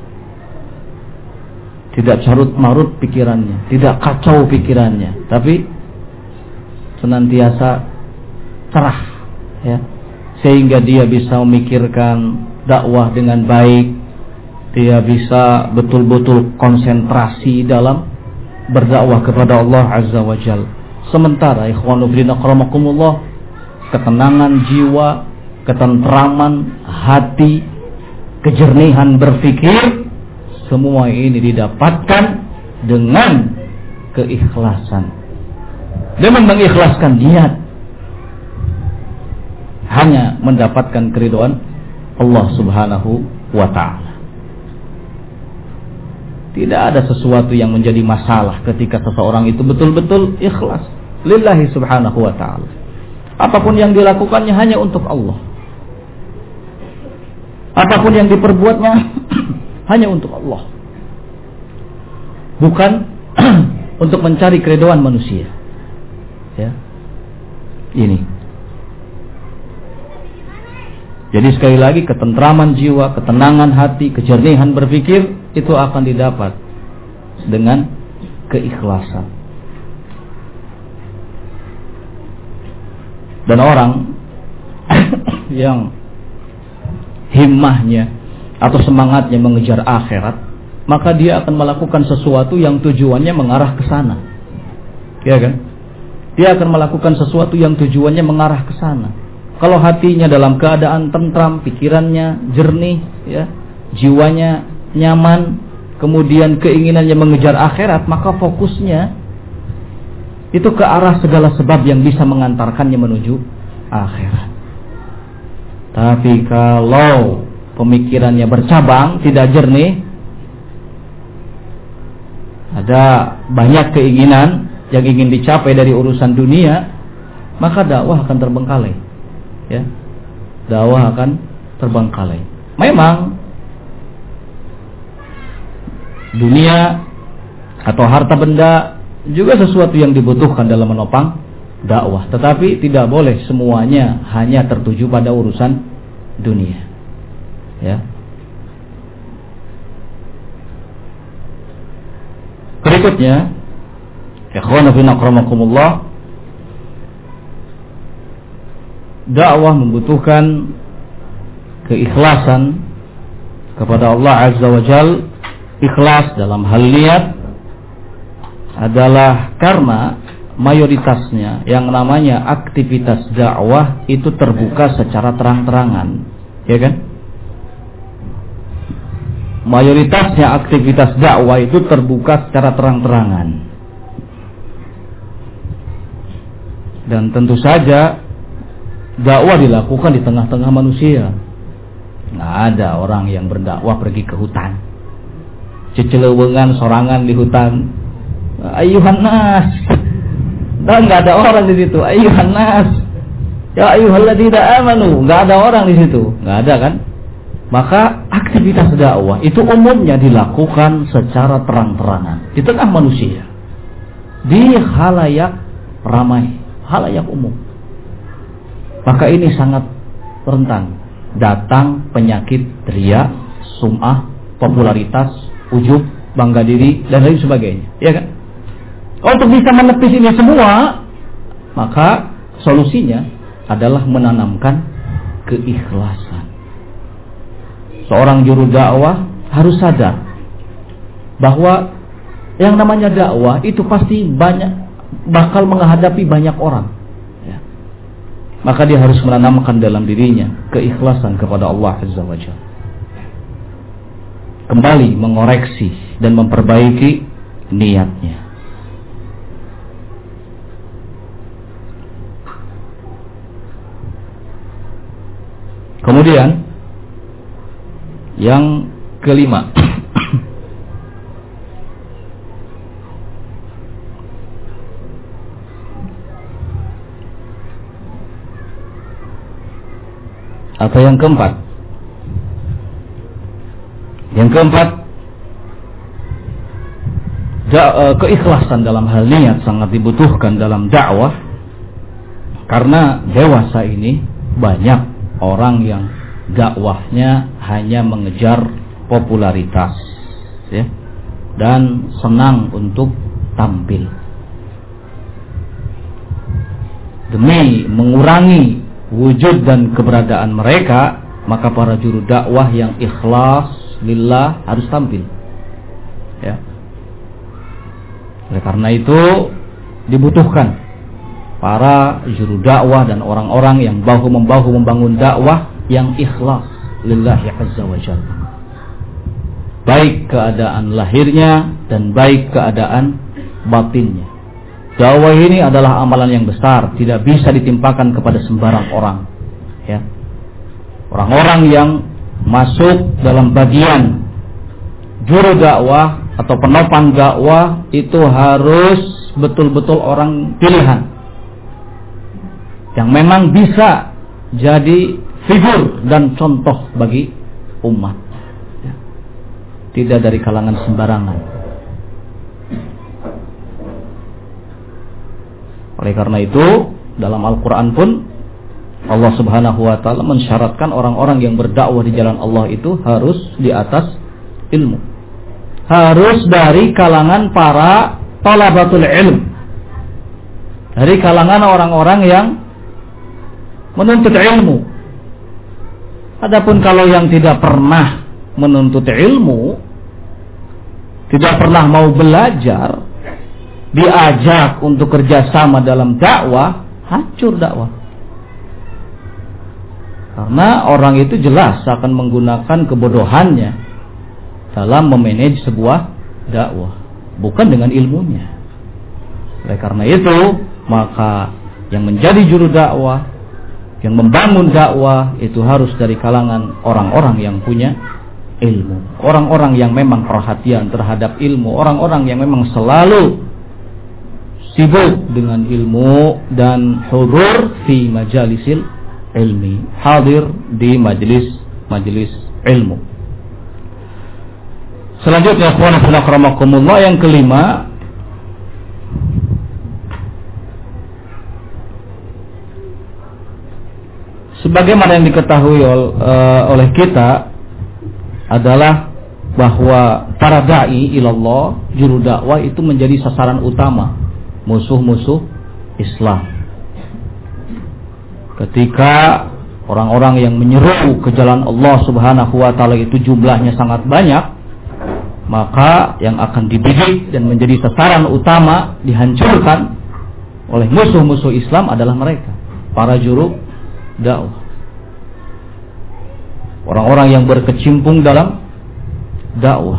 Tidak carut marut pikirannya, tidak kacau pikirannya, tapi senantiasa cerah, ya, sehingga dia bisa memikirkan dakwah dengan baik. Dia bisa betul-betul konsentrasi dalam berdakwah kepada Allah Azza wa Jalla. Sementara ikhwanu fillah rahimakumullah, ketenangan jiwa, ketentraman hati, kejernihan berpikir, semua ini didapatkan dengan keikhlasan. Dengan mengikhlaskan niat, hanya mendapatkan keridhaan Allah Subhanahu wa ta'ala. Tidak ada sesuatu yang menjadi masalah ketika seseorang itu betul-betul ikhlas lillahi subhanahu wa ta'ala. Apapun yang dilakukannya hanya untuk Allah. Apapun yang diperbuatnya hanya untuk Allah, bukan untuk mencari keridhaan manusia. Ya, ini. Jadi sekali lagi, ketentraman jiwa, ketenangan hati, kejernihan berpikir itu akan didapat dengan keikhlasan. Dan orang yang himmahnya atau semangatnya mengejar akhirat, maka dia akan melakukan sesuatu yang tujuannya mengarah ke sana. Ya kan? Dia akan melakukan sesuatu yang tujuannya mengarah ke sana. Kalau hatinya dalam keadaan tentram, pikirannya jernih, ya, jiwanya nyaman, kemudian keinginannya mengejar akhirat, maka fokusnya itu ke arah segala sebab yang bisa mengantarkannya menuju akhirat. Tapi kalau pemikirannya bercabang, tidak jernih, ada banyak keinginan yang ingin dicapai dari urusan dunia, maka dakwah akan terbengkalai. Ya, dakwah akan terbengkalai. Memang dunia atau harta benda juga sesuatu yang dibutuhkan dalam menopang dakwah, tetapi tidak boleh semuanya hanya tertuju pada urusan dunia. Ya. Berikutnya, ikhwan fillah rahimakumullah, dakwah membutuhkan keikhlasan kepada Allah Azza wa Jalla. Ikhlas dalam hal niat adalah karena mayoritasnya yang namanya aktivitas dakwah itu terbuka secara terang-terangan, ya kan? Mayoritasnya aktivitas dakwah itu terbuka secara terang-terangan. Dan tentu saja dakwah dilakukan di tengah-tengah manusia. Nggak ada orang yang berdakwah pergi ke hutan. cecelewengan sorangan di hutan. Ayuhan nas. Dan enggak ada orang di situ. Ayuhan nas. Ya ayyuhalladzina amanu. Enggak ada orang di situ. Enggak ada kan? Maka aktivitas dakwah itu umumnya dilakukan secara terang-terangan di tengah manusia. Di khalayak ramai, khalayak umum. Maka ini sangat rentan datang penyakit riya, sum'ah, popularitas, ujub, bangga diri dan lain sebagainya, ya kan? Untuk bisa menepis ini semua, maka solusinya adalah menanamkan keikhlasan. Seorang juru dakwah harus sadar bahwa yang namanya dakwah itu pasti banyak bakal menghadapi banyak orang. Ya. Maka dia harus menanamkan dalam dirinya keikhlasan kepada Allah Azza wa Jalla. Kembali mengoreksi dan memperbaiki niatnya. Kemudian yang kelima, atau yang keempat, yang keempat, da- keikhlasan dalam hal niat sangat dibutuhkan dalam dakwah, karena dewasa ini banyak orang yang dakwahnya hanya mengejar popularitas, ya, dan senang untuk tampil. Demi mengurangi wujud dan keberadaan mereka, maka para juru dakwah yang ikhlas lillah harus tampil, ya. Oleh karena itu dibutuhkan para juru dakwah dan orang-orang yang bahu membahu membangun dakwah yang ikhlas lillahi azza wa jalla, baik keadaan lahirnya dan baik keadaan batinnya. Dakwah ini adalah amalan yang besar, tidak bisa ditimpakan kepada sembarang orang, ya. Orang-orang yang masuk dalam bagian juru dakwah atau penopang dakwah itu harus betul-betul orang pilihan yang memang bisa jadi figur dan contoh bagi umat, ya. Tidak dari kalangan sembarangan. Oleh karena itu dalam Al-Quran pun Allah Subhanahu wa ta'ala mensyaratkan orang-orang yang berdakwah di jalan Allah itu harus di atas ilmu, harus dari kalangan para talabatul ilm, dari kalangan orang-orang yang menuntut ilmu. Adapun kalau yang tidak pernah menuntut ilmu, tidak pernah mau belajar, diajak untuk kerjasama dalam dakwah, hancur dakwah. Karena orang itu jelas akan menggunakan kebodohannya dalam memanage sebuah dakwah, bukan dengan ilmunya. Oleh karena itu, maka yang menjadi juru dakwah, yang membangun dakwah itu harus dari kalangan orang-orang yang punya ilmu, orang-orang yang memang perhatian terhadap ilmu, orang-orang yang memang selalu sibuk dengan ilmu dan hudur fi majalisil ilmi, hadir di majelis-majelis ilmu. Selanjutnya, ikhwan fillah rahimakumullah, yang kelima, sebagaimana yang diketahui oleh kita adalah bahwa para dai ilallah, juru dakwah itu menjadi sasaran utama musuh-musuh Islam. Ketika orang-orang yang menyeru ke jalan Allah Subhanahu wa ta'ala itu jumlahnya sangat banyak, maka yang akan dibidik dan menjadi sasaran utama dihancurkan oleh musuh-musuh Islam adalah mereka, para juru dakwah, orang-orang yang berkecimpung dalam dakwah.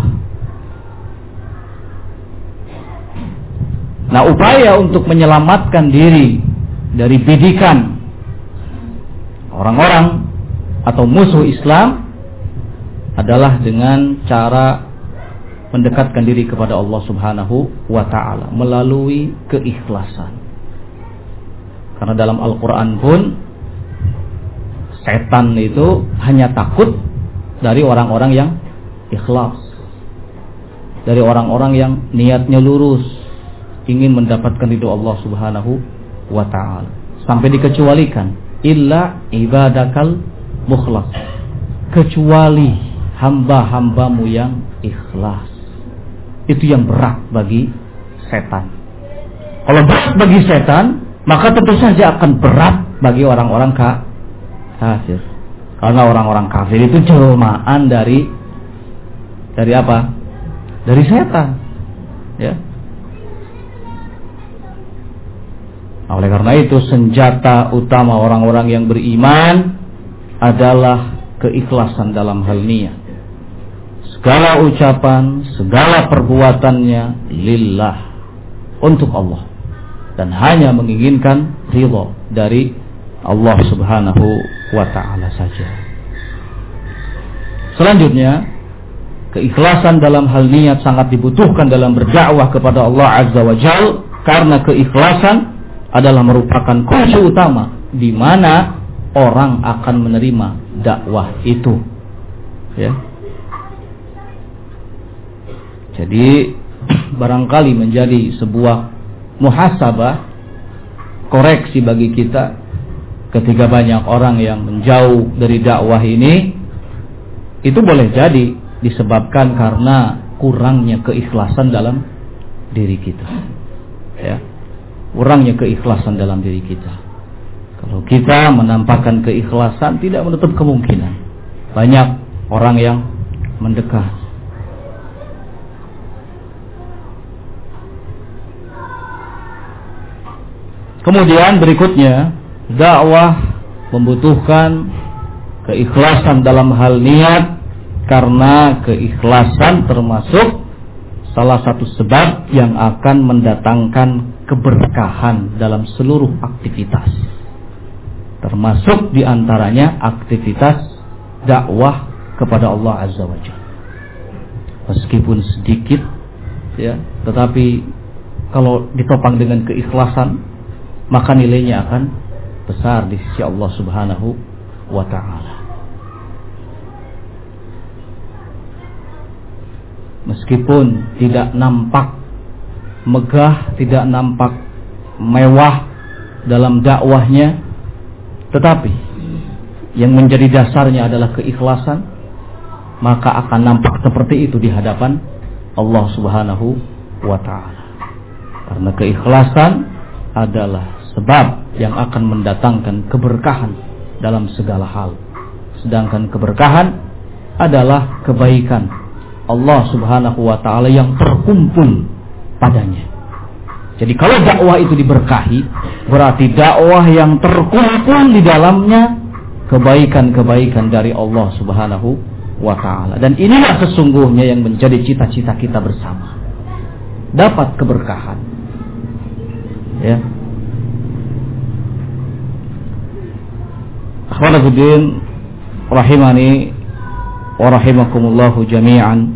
Nah, upaya untuk menyelamatkan diri dari bidikan orang-orang atau musuh Islam adalah dengan cara mendekatkan diri kepada Allah Subhanahu wa ta'ala melalui keikhlasan. Karena dalam Al-Quran pun setan itu hanya takut dari orang-orang yang ikhlas, dari orang-orang yang niatnya lurus, ingin mendapatkan ridho Allah Subhanahu wa ta'ala. Sampai dikecualikan, illa ibadakal mukhlas, kecuali hamba-hambamu yang ikhlas. Itu yang berat bagi setan. Kalau berat bagi setan, maka tentu saja akan berat bagi orang-orang kafir. Karena orang-orang kafir itu jelmaan dari dari apa? Dari setan. Ya. Nah, oleh karena itu senjata utama orang-orang yang beriman adalah keikhlasan dalam hal niat. Segala ucapan, segala perbuatannya lillah, untuk Allah, dan hanya menginginkan ridha dari Allah Subhanahu wa ta'ala saja. Selanjutnya, keikhlasan dalam hal niat sangat dibutuhkan dalam berdakwah kepada Allah Azza wa Jalla, karena keikhlasan adalah merupakan kunci utama di mana orang akan menerima dakwah itu. Ya. Jadi barangkali menjadi sebuah muhasabah, koreksi bagi kita ketika banyak orang yang menjauh dari dakwah ini, itu boleh jadi disebabkan karena kurangnya keikhlasan dalam diri kita. Ya. Kurangnya keikhlasan dalam diri kita. Kalau kita menampakkan keikhlasan, tidak menutup kemungkinan banyak orang yang mendekat. Kemudian berikutnya, dakwah membutuhkan keikhlasan dalam hal niat, karena keikhlasan termasuk salah satu sebab yang akan mendatangkan keberkahan dalam seluruh aktivitas. Termasuk diantaranya aktivitas dakwah kepada Allah Azza wa Jalla. Meskipun sedikit, ya, tetapi kalau ditopang dengan keikhlasan, maka nilainya akan besar di sisi Allah Subhanahu wa ta'ala. Meskipun tidak nampak megah, tidak nampak mewah dalam dakwahnya, tetapi yang menjadi dasarnya adalah keikhlasan, maka akan nampak seperti itu di hadapan Allah Subhanahu wa ta'ala. Karena keikhlasan adalah sebab yang akan mendatangkan keberkahan dalam segala hal. Sedangkan keberkahan adalah kebaikan Allah Subhanahu wa ta'ala yang terkumpul padanya. Jadi kalau dakwah itu diberkahi, berarti dakwah yang terkumpul di dalamnya kebaikan-kebaikan dari Allah Subhanahu wa ta'ala. Dan inilah sesungguhnya yang menjadi cita-cita kita bersama, dapat keberkahan. Ya. Akhwanafiddin rahimani wa rahimakumullahu jami'an.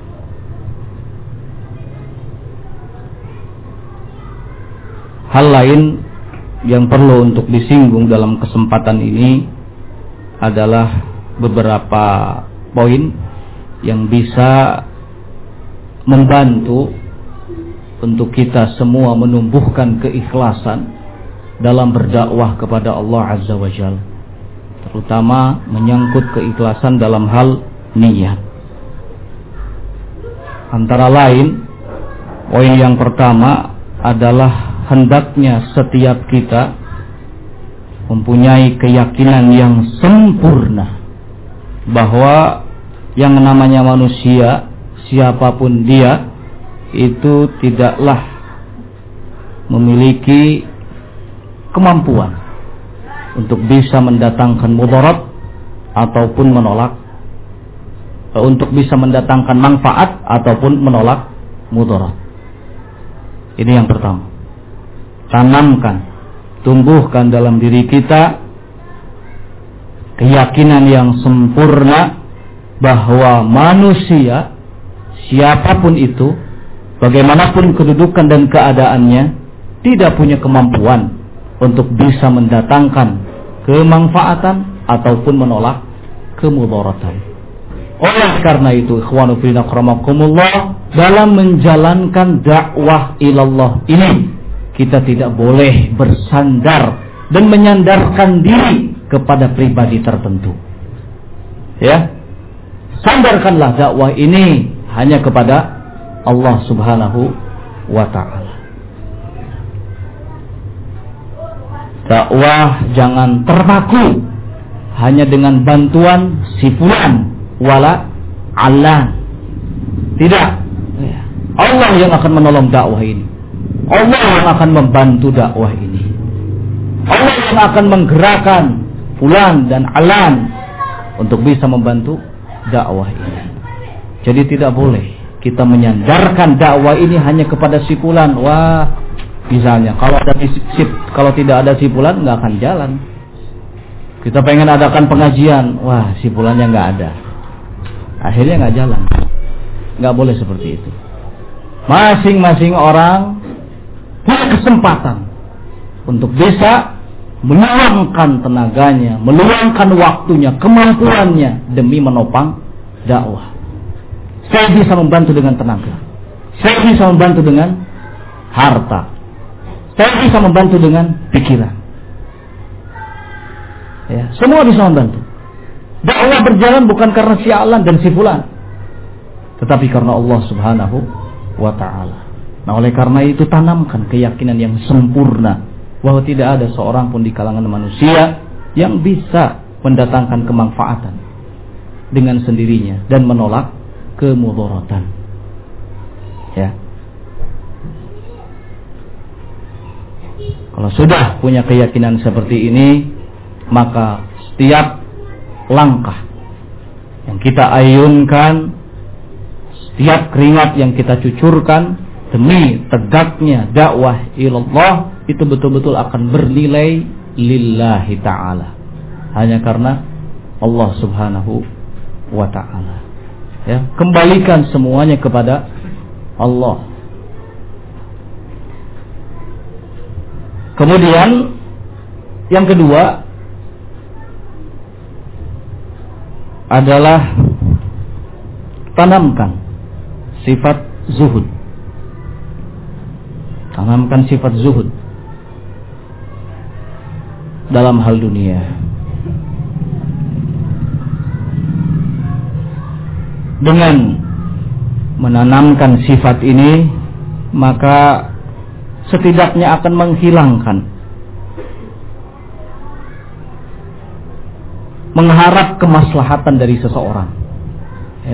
Hal lain yang perlu untuk disinggung dalam kesempatan ini adalah beberapa poin yang bisa membantu untuk kita semua menumbuhkan keikhlasan dalam berdakwah kepada Allah Azza wa Jalla, terutama menyangkut keikhlasan dalam hal niat. Antara lain, poin yang pertama adalah hendaknya setiap kita mempunyai keyakinan yang sempurna bahwa yang namanya manusia, siapapun dia, itu tidaklah memiliki kemampuan untuk bisa mendatangkan mudarat ataupun menolak, untuk bisa mendatangkan manfaat ataupun menolak mudarat. Ini yang pertama. Tanamkan, tumbuhkan dalam diri kita keyakinan yang sempurna bahwa manusia, siapapun itu, bagaimanapun kedudukan dan keadaannya, tidak punya kemampuan untuk bisa mendatangkan kemanfaatan ataupun menolak kemudaratan. Oleh karena itu, ikhwanu fillah rahimakumullah, dalam menjalankan dakwah ilallah ini, kita tidak boleh bersandar dan menyandarkan diri kepada pribadi tertentu. Ya, sandarkanlah dakwah ini hanya kepada Allah Subhanahu wa ta'ala. Dakwah jangan terpaku hanya dengan bantuan si fulan wala Allah. Tidak. Allah yang akan menolong dakwah ini. Allah yang akan membantu dakwah ini. Allah yang akan menggerakkan fulan dan alan untuk bisa membantu dakwah ini. Jadi tidak boleh kita menyandarkan dakwah ini hanya kepada si fulan. Wah, misalnya kalau ada si, kalau tidak ada si fulan nggak akan jalan. Kita pengen adakan pengajian, wah si fulannya nggak ada, akhirnya nggak jalan. Nggak boleh seperti itu. Masing-masing orang punya kesempatan untuk bisa meluangkan tenaganya, meluangkan waktunya, kemampuannya demi menopang dakwah. Saya bisa membantu dengan tenaga, saya bisa membantu dengan harta, saya bisa membantu dengan pikiran. Ya, semua bisa membantu. Dakwah berjalan bukan karena si alan dan si fulan, tetapi karena Allah Subhanahu wa ta'ala. Nah, oleh karena itu tanamkan keyakinan yang sempurna bahwa tidak ada seorang pun di kalangan manusia yang bisa mendatangkan kemanfaatan dengan sendirinya dan menolak kemudaratan. Ya. Kalau sudah punya keyakinan seperti ini, maka setiap langkah yang kita ayunkan, setiap keringat yang kita cucurkan demi tegaknya dakwah ilallah, itu betul-betul akan bernilai lillahi ta'ala, hanya karena Allah Subhanahu wa ta'ala. Ya, kembalikan semuanya kepada Allah. Kemudian yang kedua adalah tanamkan sifat zuhud. Tanamkan sifat zuhud dalam hal dunia. Dengan menanamkan sifat ini, maka setidaknya akan menghilangkan mengharap kemaslahatan dari seseorang. Ya.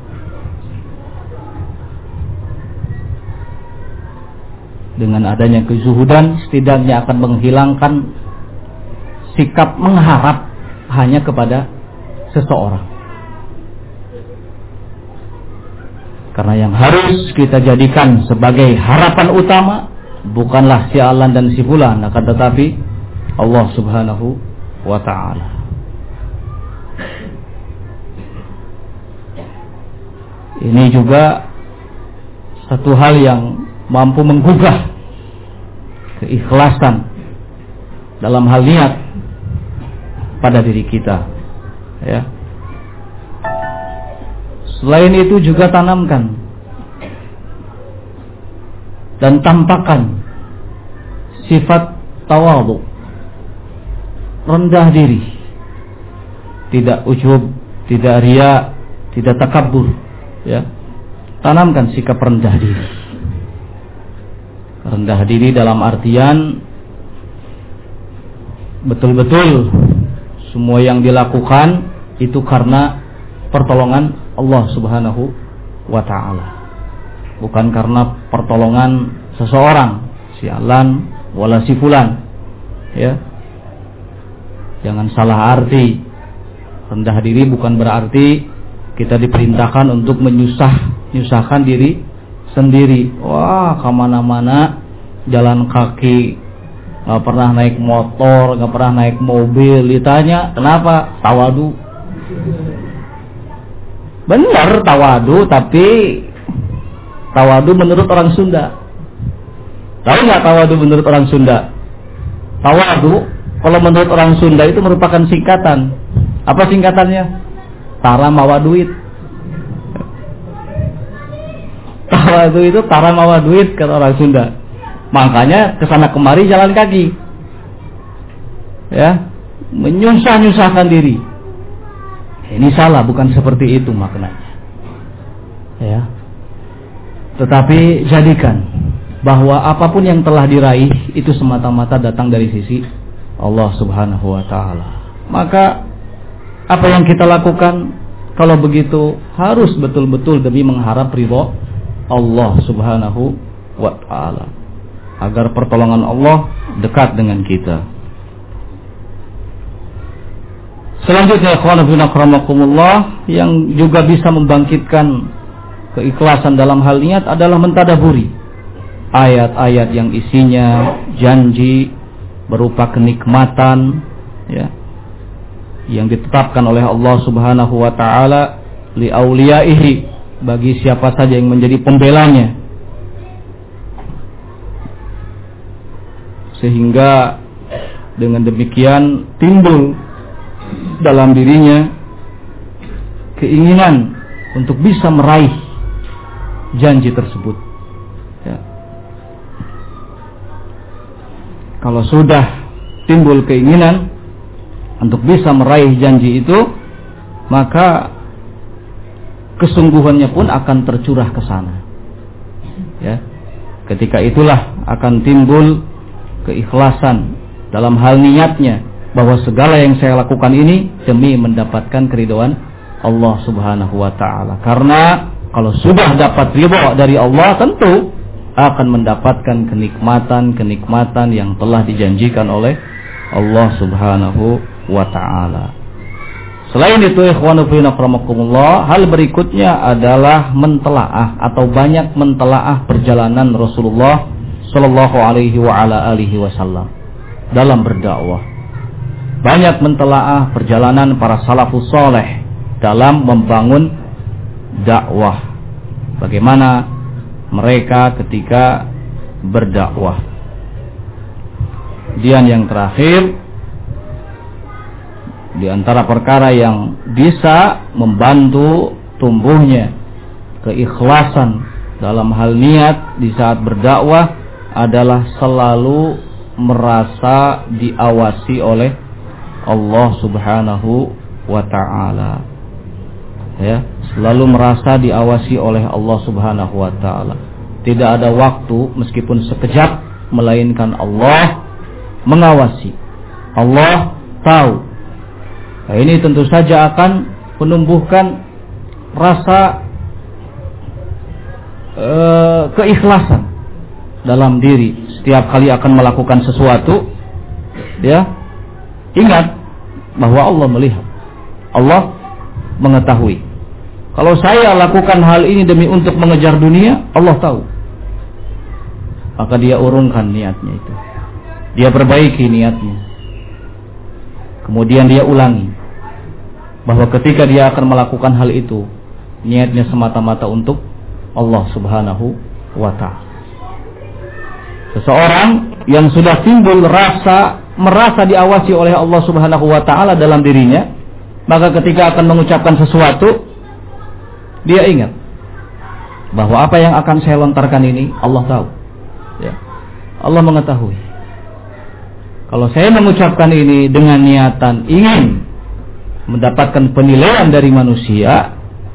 Dengan adanya kezuhudan, setidaknya akan menghilangkan sikap mengharap hanya kepada seseorang. Karena yang harus kita jadikan sebagai harapan utama bukanlah si alan dan si fulan, akan tetapi Allah Subhanahu wa ta'ala. Ini juga satu hal yang mampu menggugah keikhlasan dalam hal niat pada diri kita. Ya. Selain itu juga tanamkan dan tampakkan sifat tawadhu, rendah diri, tidak ujub, tidak riya, tidak takabur. Ya, tanamkan sikap rendah diri. Rendah diri dalam artian betul-betul semua yang dilakukan itu karena pertolongan Allah Subhanahu wa ta'ala, bukan karena pertolongan seseorang, si alan wala si fulan. Ya, jangan salah arti. Rendah diri bukan berarti kita diperintahkan untuk menyusah, menyusahkan diri sendiri. Wah, kemana-mana jalan kaki, nggak pernah naik motor, nggak pernah naik mobil. Ditanya kenapa? Tawadu. Benar tawadu, tapi tawadu menurut orang Sunda. Tahu nggak tawadu menurut orang Sunda? Tawadu kalau menurut orang Sunda itu merupakan singkatan. Apa singkatannya? Tara mawa duit. Tawadu itu tara mawa duit kata orang Sunda. Makanya kesana kemari jalan kaki, ya, menyusah-nyusahkan diri. Ini salah, bukan seperti itu maknanya. Ya. Tetapi jadikan bahwa apapun yang telah diraih itu semata-mata datang dari sisi Allah Subhanahu wa taala. Maka apa yang kita lakukan kalau begitu harus betul-betul demi mengharap ridha Allah Subhanahu wa taala, agar pertolongan Allah dekat dengan kita. Selanjutnya, ikhwan fillah rahimakumullah, yang juga bisa membangkitkan keikhlasan dalam hal niat adalah mentadaburi ayat-ayat yang isinya janji berupa kenikmatan, ya, yang ditetapkan oleh Allah Subhanahu wa taala li auliyaihi, bagi siapa saja yang menjadi pembelanya, sehingga dengan demikian timbul dalam dirinya keinginan untuk bisa meraih janji tersebut, ya. Kalau sudah timbul keinginan untuk bisa meraih janji itu, maka kesungguhannya pun akan tercurah ke sana, ya. Ketika itulah akan timbul keikhlasan dalam hal niatnya, bahwa segala yang saya lakukan ini demi mendapatkan keridhaan Allah Subhanahu wa taala. Karena kalau sudah dapat ridha dari Allah, tentu akan mendapatkan kenikmatan-kenikmatan yang telah dijanjikan oleh Allah Subhanahu wa taala. Selain itu, ikhwanu fillah rahimakumullah, hal berikutnya adalah mentelaah atau banyak mentelaah perjalanan Rasulullah sallallahu alaihi wa ala alihi wasallam dalam berdakwah. Banyak mentelaah perjalanan para salafus saleh dalam membangun dakwah. Bagaimana mereka ketika berdakwah. Dan yang terakhir, di antara perkara yang bisa membantu tumbuhnya keikhlasan dalam hal niat di saat berdakwah adalah selalu merasa diawasi oleh Allah Subhanahu wa ta'ala, ya, selalu merasa diawasi oleh Allah Subhanahu wa ta'ala. Tidak ada waktu meskipun sekejap melainkan Allah mengawasi. Allah tahu. Nah, ini tentu saja akan menumbuhkan rasa e, keikhlasan dalam diri setiap kali akan melakukan sesuatu, ya. Ingat bahwa Allah melihat, Allah mengetahui. Kalau saya lakukan hal ini demi untuk mengejar dunia, Allah tahu. Maka dia urungkan niatnya itu, dia perbaiki niatnya, kemudian dia ulangi, bahwa ketika dia akan melakukan hal itu, niatnya semata-mata untuk Allah Subhanahu wa ta'ala. Seseorang yang sudah timbul rasa merasa diawasi oleh Allah Subhanahu wa ta'ala dalam dirinya, maka ketika akan mengucapkan sesuatu, dia ingat bahwa apa yang akan saya lontarkan ini Allah tahu, ya. Allah mengetahui. Kalau saya mengucapkan ini dengan niatan ingin mendapatkan penilaian dari manusia,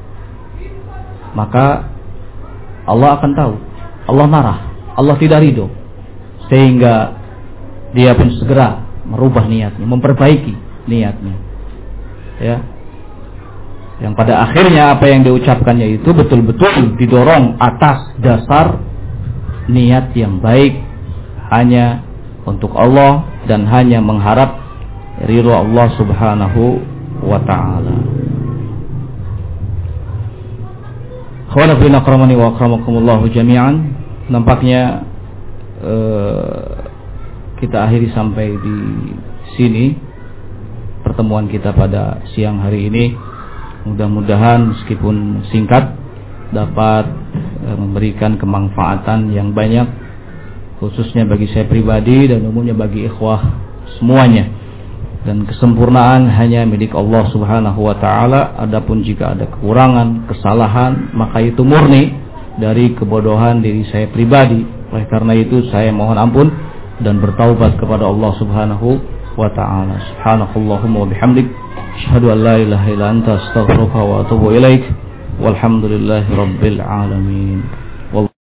maka Allah akan tahu, Allah marah, Allah tidak ridho, sehingga dia pun segera merubah niatnya, memperbaiki niatnya, ya. Yang pada akhirnya apa yang diucapkannya itu betul-betul didorong atas dasar niat yang baik, hanya untuk Allah dan hanya mengharap ridho Allah Subhanahu wa ta'ala. Khawana fi nakramani wa akramakumullahu jami'an. Nampaknya uh, kita akhiri sampai di sini pertemuan kita pada siang hari ini. Mudah-mudahan meskipun singkat dapat memberikan kemanfaatan yang banyak, khususnya bagi saya pribadi dan umumnya bagi ikhwah semuanya. Dan kesempurnaan hanya milik Allah Subhanahu wa taala. Adapun jika ada kekurangan, kesalahan, maka itu murni dari kebodohan diri saya pribadi. Oleh karena itu saya mohon ampun dan bertaubat kepada Allah Subhanahu wa taala. Subhanakallahumma wa bihamdik, asyhadu an la ilaha illa anta, astaghfiruka wa atubu ilaik. Walhamdulillahi rabbil alamin.